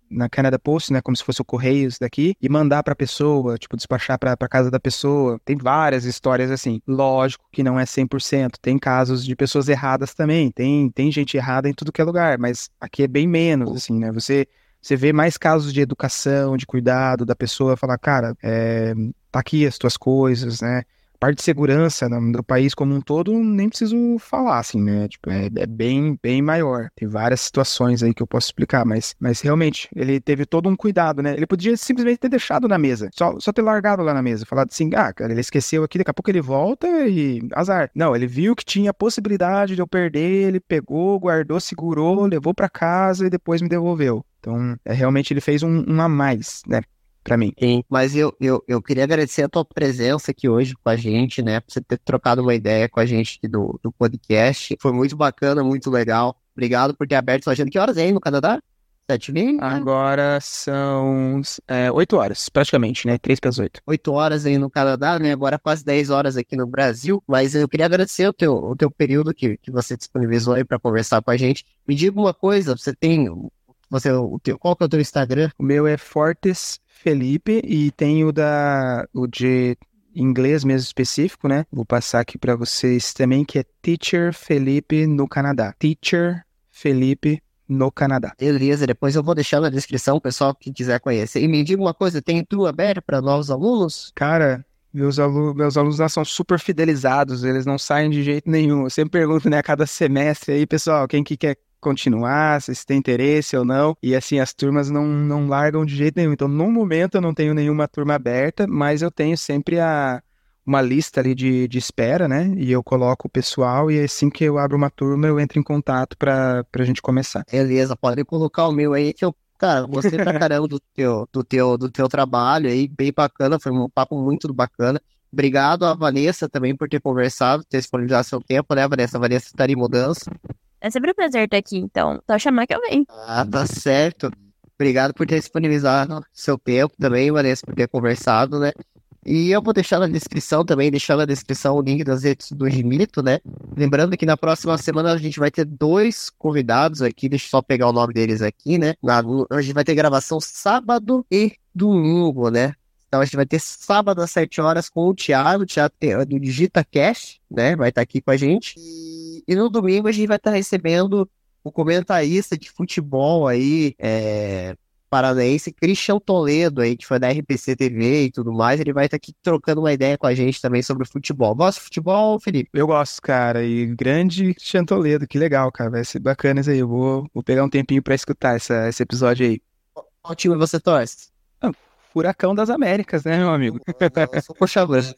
na Canada Post, né, como se fosse o Correios daqui, e mandar pra pessoa, tipo, despachar pra casa da pessoa. Tem várias histórias assim. Lógico que não é 100%, tem casos de pessoas erradas também, tem gente errada em tudo que é lugar, mas aqui é bem menos, assim, né, você vê mais casos de educação, de cuidado da pessoa, falar, cara, tá aqui as tuas coisas, né? A parte de segurança do país como um todo, nem preciso falar, assim, né? Tipo, é bem, bem maior. Tem várias situações aí que eu posso explicar, mas realmente, ele teve todo um cuidado, né? Ele podia simplesmente ter deixado na mesa, só ter largado lá na mesa, falado assim, cara, ele esqueceu aqui, daqui a pouco ele volta e azar. Não, ele viu que tinha a possibilidade de eu perder, ele pegou, guardou, segurou, levou pra casa e depois me devolveu. Então, realmente ele fez um a mais, né? Pra mim.
Sim, mas eu queria agradecer a tua presença aqui hoje com a gente, né? Por você ter trocado uma ideia com a gente aqui do podcast. Foi muito bacana, muito legal. Obrigado por ter aberto sua agenda. Que horas aí no Canadá? 7h20?
Agora são 8 horas, praticamente, né? 3 para as 8.
8 horas aí no Canadá, né? Agora quase 10 horas aqui no Brasil. Mas eu queria agradecer o teu período que você disponibilizou aí para conversar com a gente. Me diga uma coisa, qual que é o teu Instagram?
O meu é Fortes Felipe e tem o de inglês mesmo específico, né? Vou passar aqui para vocês também, que é Teacher Felipe no Canadá. Teacher Felipe no Canadá.
Beleza, depois eu vou deixar na descrição, o pessoal que quiser conhecer. E me diga uma coisa, tem tour aberto para novos alunos?
Cara, meus alunos lá são super fidelizados, eles não saem de jeito nenhum. Eu sempre pergunto, né, a cada semestre aí, pessoal, quem que quer continuar, se tem interesse ou não, e assim, as turmas não largam de jeito nenhum. Então, no momento, eu não tenho nenhuma turma aberta, mas eu tenho sempre uma lista ali de espera, né, e eu coloco o pessoal, e assim que eu abro uma turma, eu entro em contato pra gente começar.
Beleza, pode colocar o meu aí, que eu, cara, gostei pra caramba do teu trabalho aí, bem bacana, foi um papo muito bacana. Obrigado a Vanessa também por ter conversado, ter disponibilizado seu tempo, né, Vanessa? A Vanessa estaria em mudança.
É sempre um prazer estar aqui, então. Só chamar que eu venho.
Ah, tá certo. Obrigado por ter disponibilizado seu tempo também, Vanessa, por ter conversado, né? E eu vou deixar na descrição também, o link das redes do Gimito, né? Lembrando que na próxima semana a gente vai ter 2 convidados aqui, deixa eu só pegar o nome deles aqui, né? A gente vai ter gravação sábado e domingo, né? Então a gente vai ter sábado às 7 horas com o Thiago do DigitaCast, né? Vai estar aqui com a gente. E no domingo a gente vai estar recebendo o comentarista de futebol aí, paranaense, Christian Toledo aí, que foi da RPC TV e tudo mais. Ele vai estar aqui trocando uma ideia com a gente também sobre futebol. Gosta de futebol, Felipe?
Eu gosto, cara, e grande Christian Toledo, que legal, cara, vai ser bacana isso aí. Eu vou pegar um tempinho pra escutar esse episódio aí.
Qual time você torce?
Furacão das Américas, né, meu amigo?
Eu sou coxador.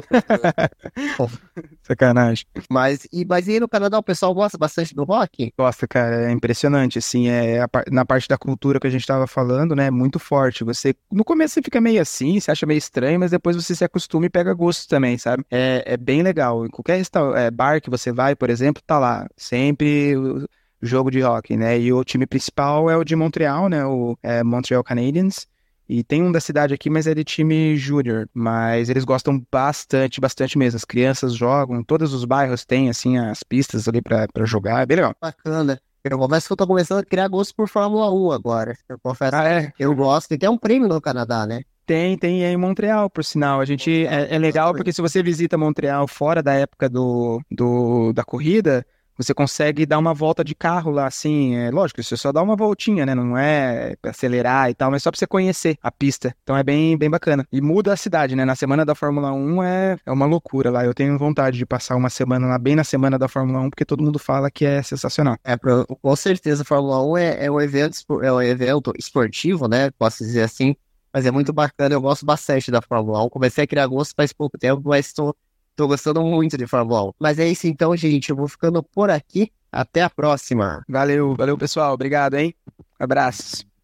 Sacanagem.
Mas aí no Canadá o pessoal gosta bastante do rock?
Gosta, cara, é impressionante, assim, na parte da cultura que a gente tava falando, né, é muito forte. No começo você fica meio assim, você acha meio estranho, mas depois você se acostuma e pega gosto também, sabe? É bem legal. Em qualquer bar que você vai, por exemplo, tá lá, sempre o jogo de rock, né, e o time principal é o de Montreal, né, o Montreal Canadiens. E tem um da cidade aqui, mas é de time júnior. Mas eles gostam bastante, bastante mesmo. As crianças jogam, todos os bairros têm, assim, as pistas ali pra jogar. É bem legal.
Bacana. Eu confesso que eu tô começando a criar gosto por Fórmula 1 agora. Eu confesso que eu gosto. Tem até um prêmio no Canadá, né?
Tem em Montreal, por sinal. A gente é legal porque se você visita Montreal fora da época da corrida, você consegue dar uma volta de carro lá, assim, lógico, você só dá uma voltinha, né, não é pra acelerar e tal, mas só pra você conhecer a pista, então é bem, bem bacana. E muda a cidade, né, na semana da Fórmula 1 é uma loucura lá, eu tenho vontade de passar uma semana lá, bem na semana da Fórmula 1, porque todo mundo fala que é sensacional.
Com certeza, a Fórmula 1 é um evento esportivo, né, posso dizer assim, mas é muito bacana, eu gosto bastante da Fórmula 1, comecei a criar gosto faz pouco tempo, mas tô gostando muito de Fórmula 1. Mas é isso então, gente. Eu vou ficando por aqui. Até a próxima.
Valeu, pessoal. Obrigado, hein? Abraços.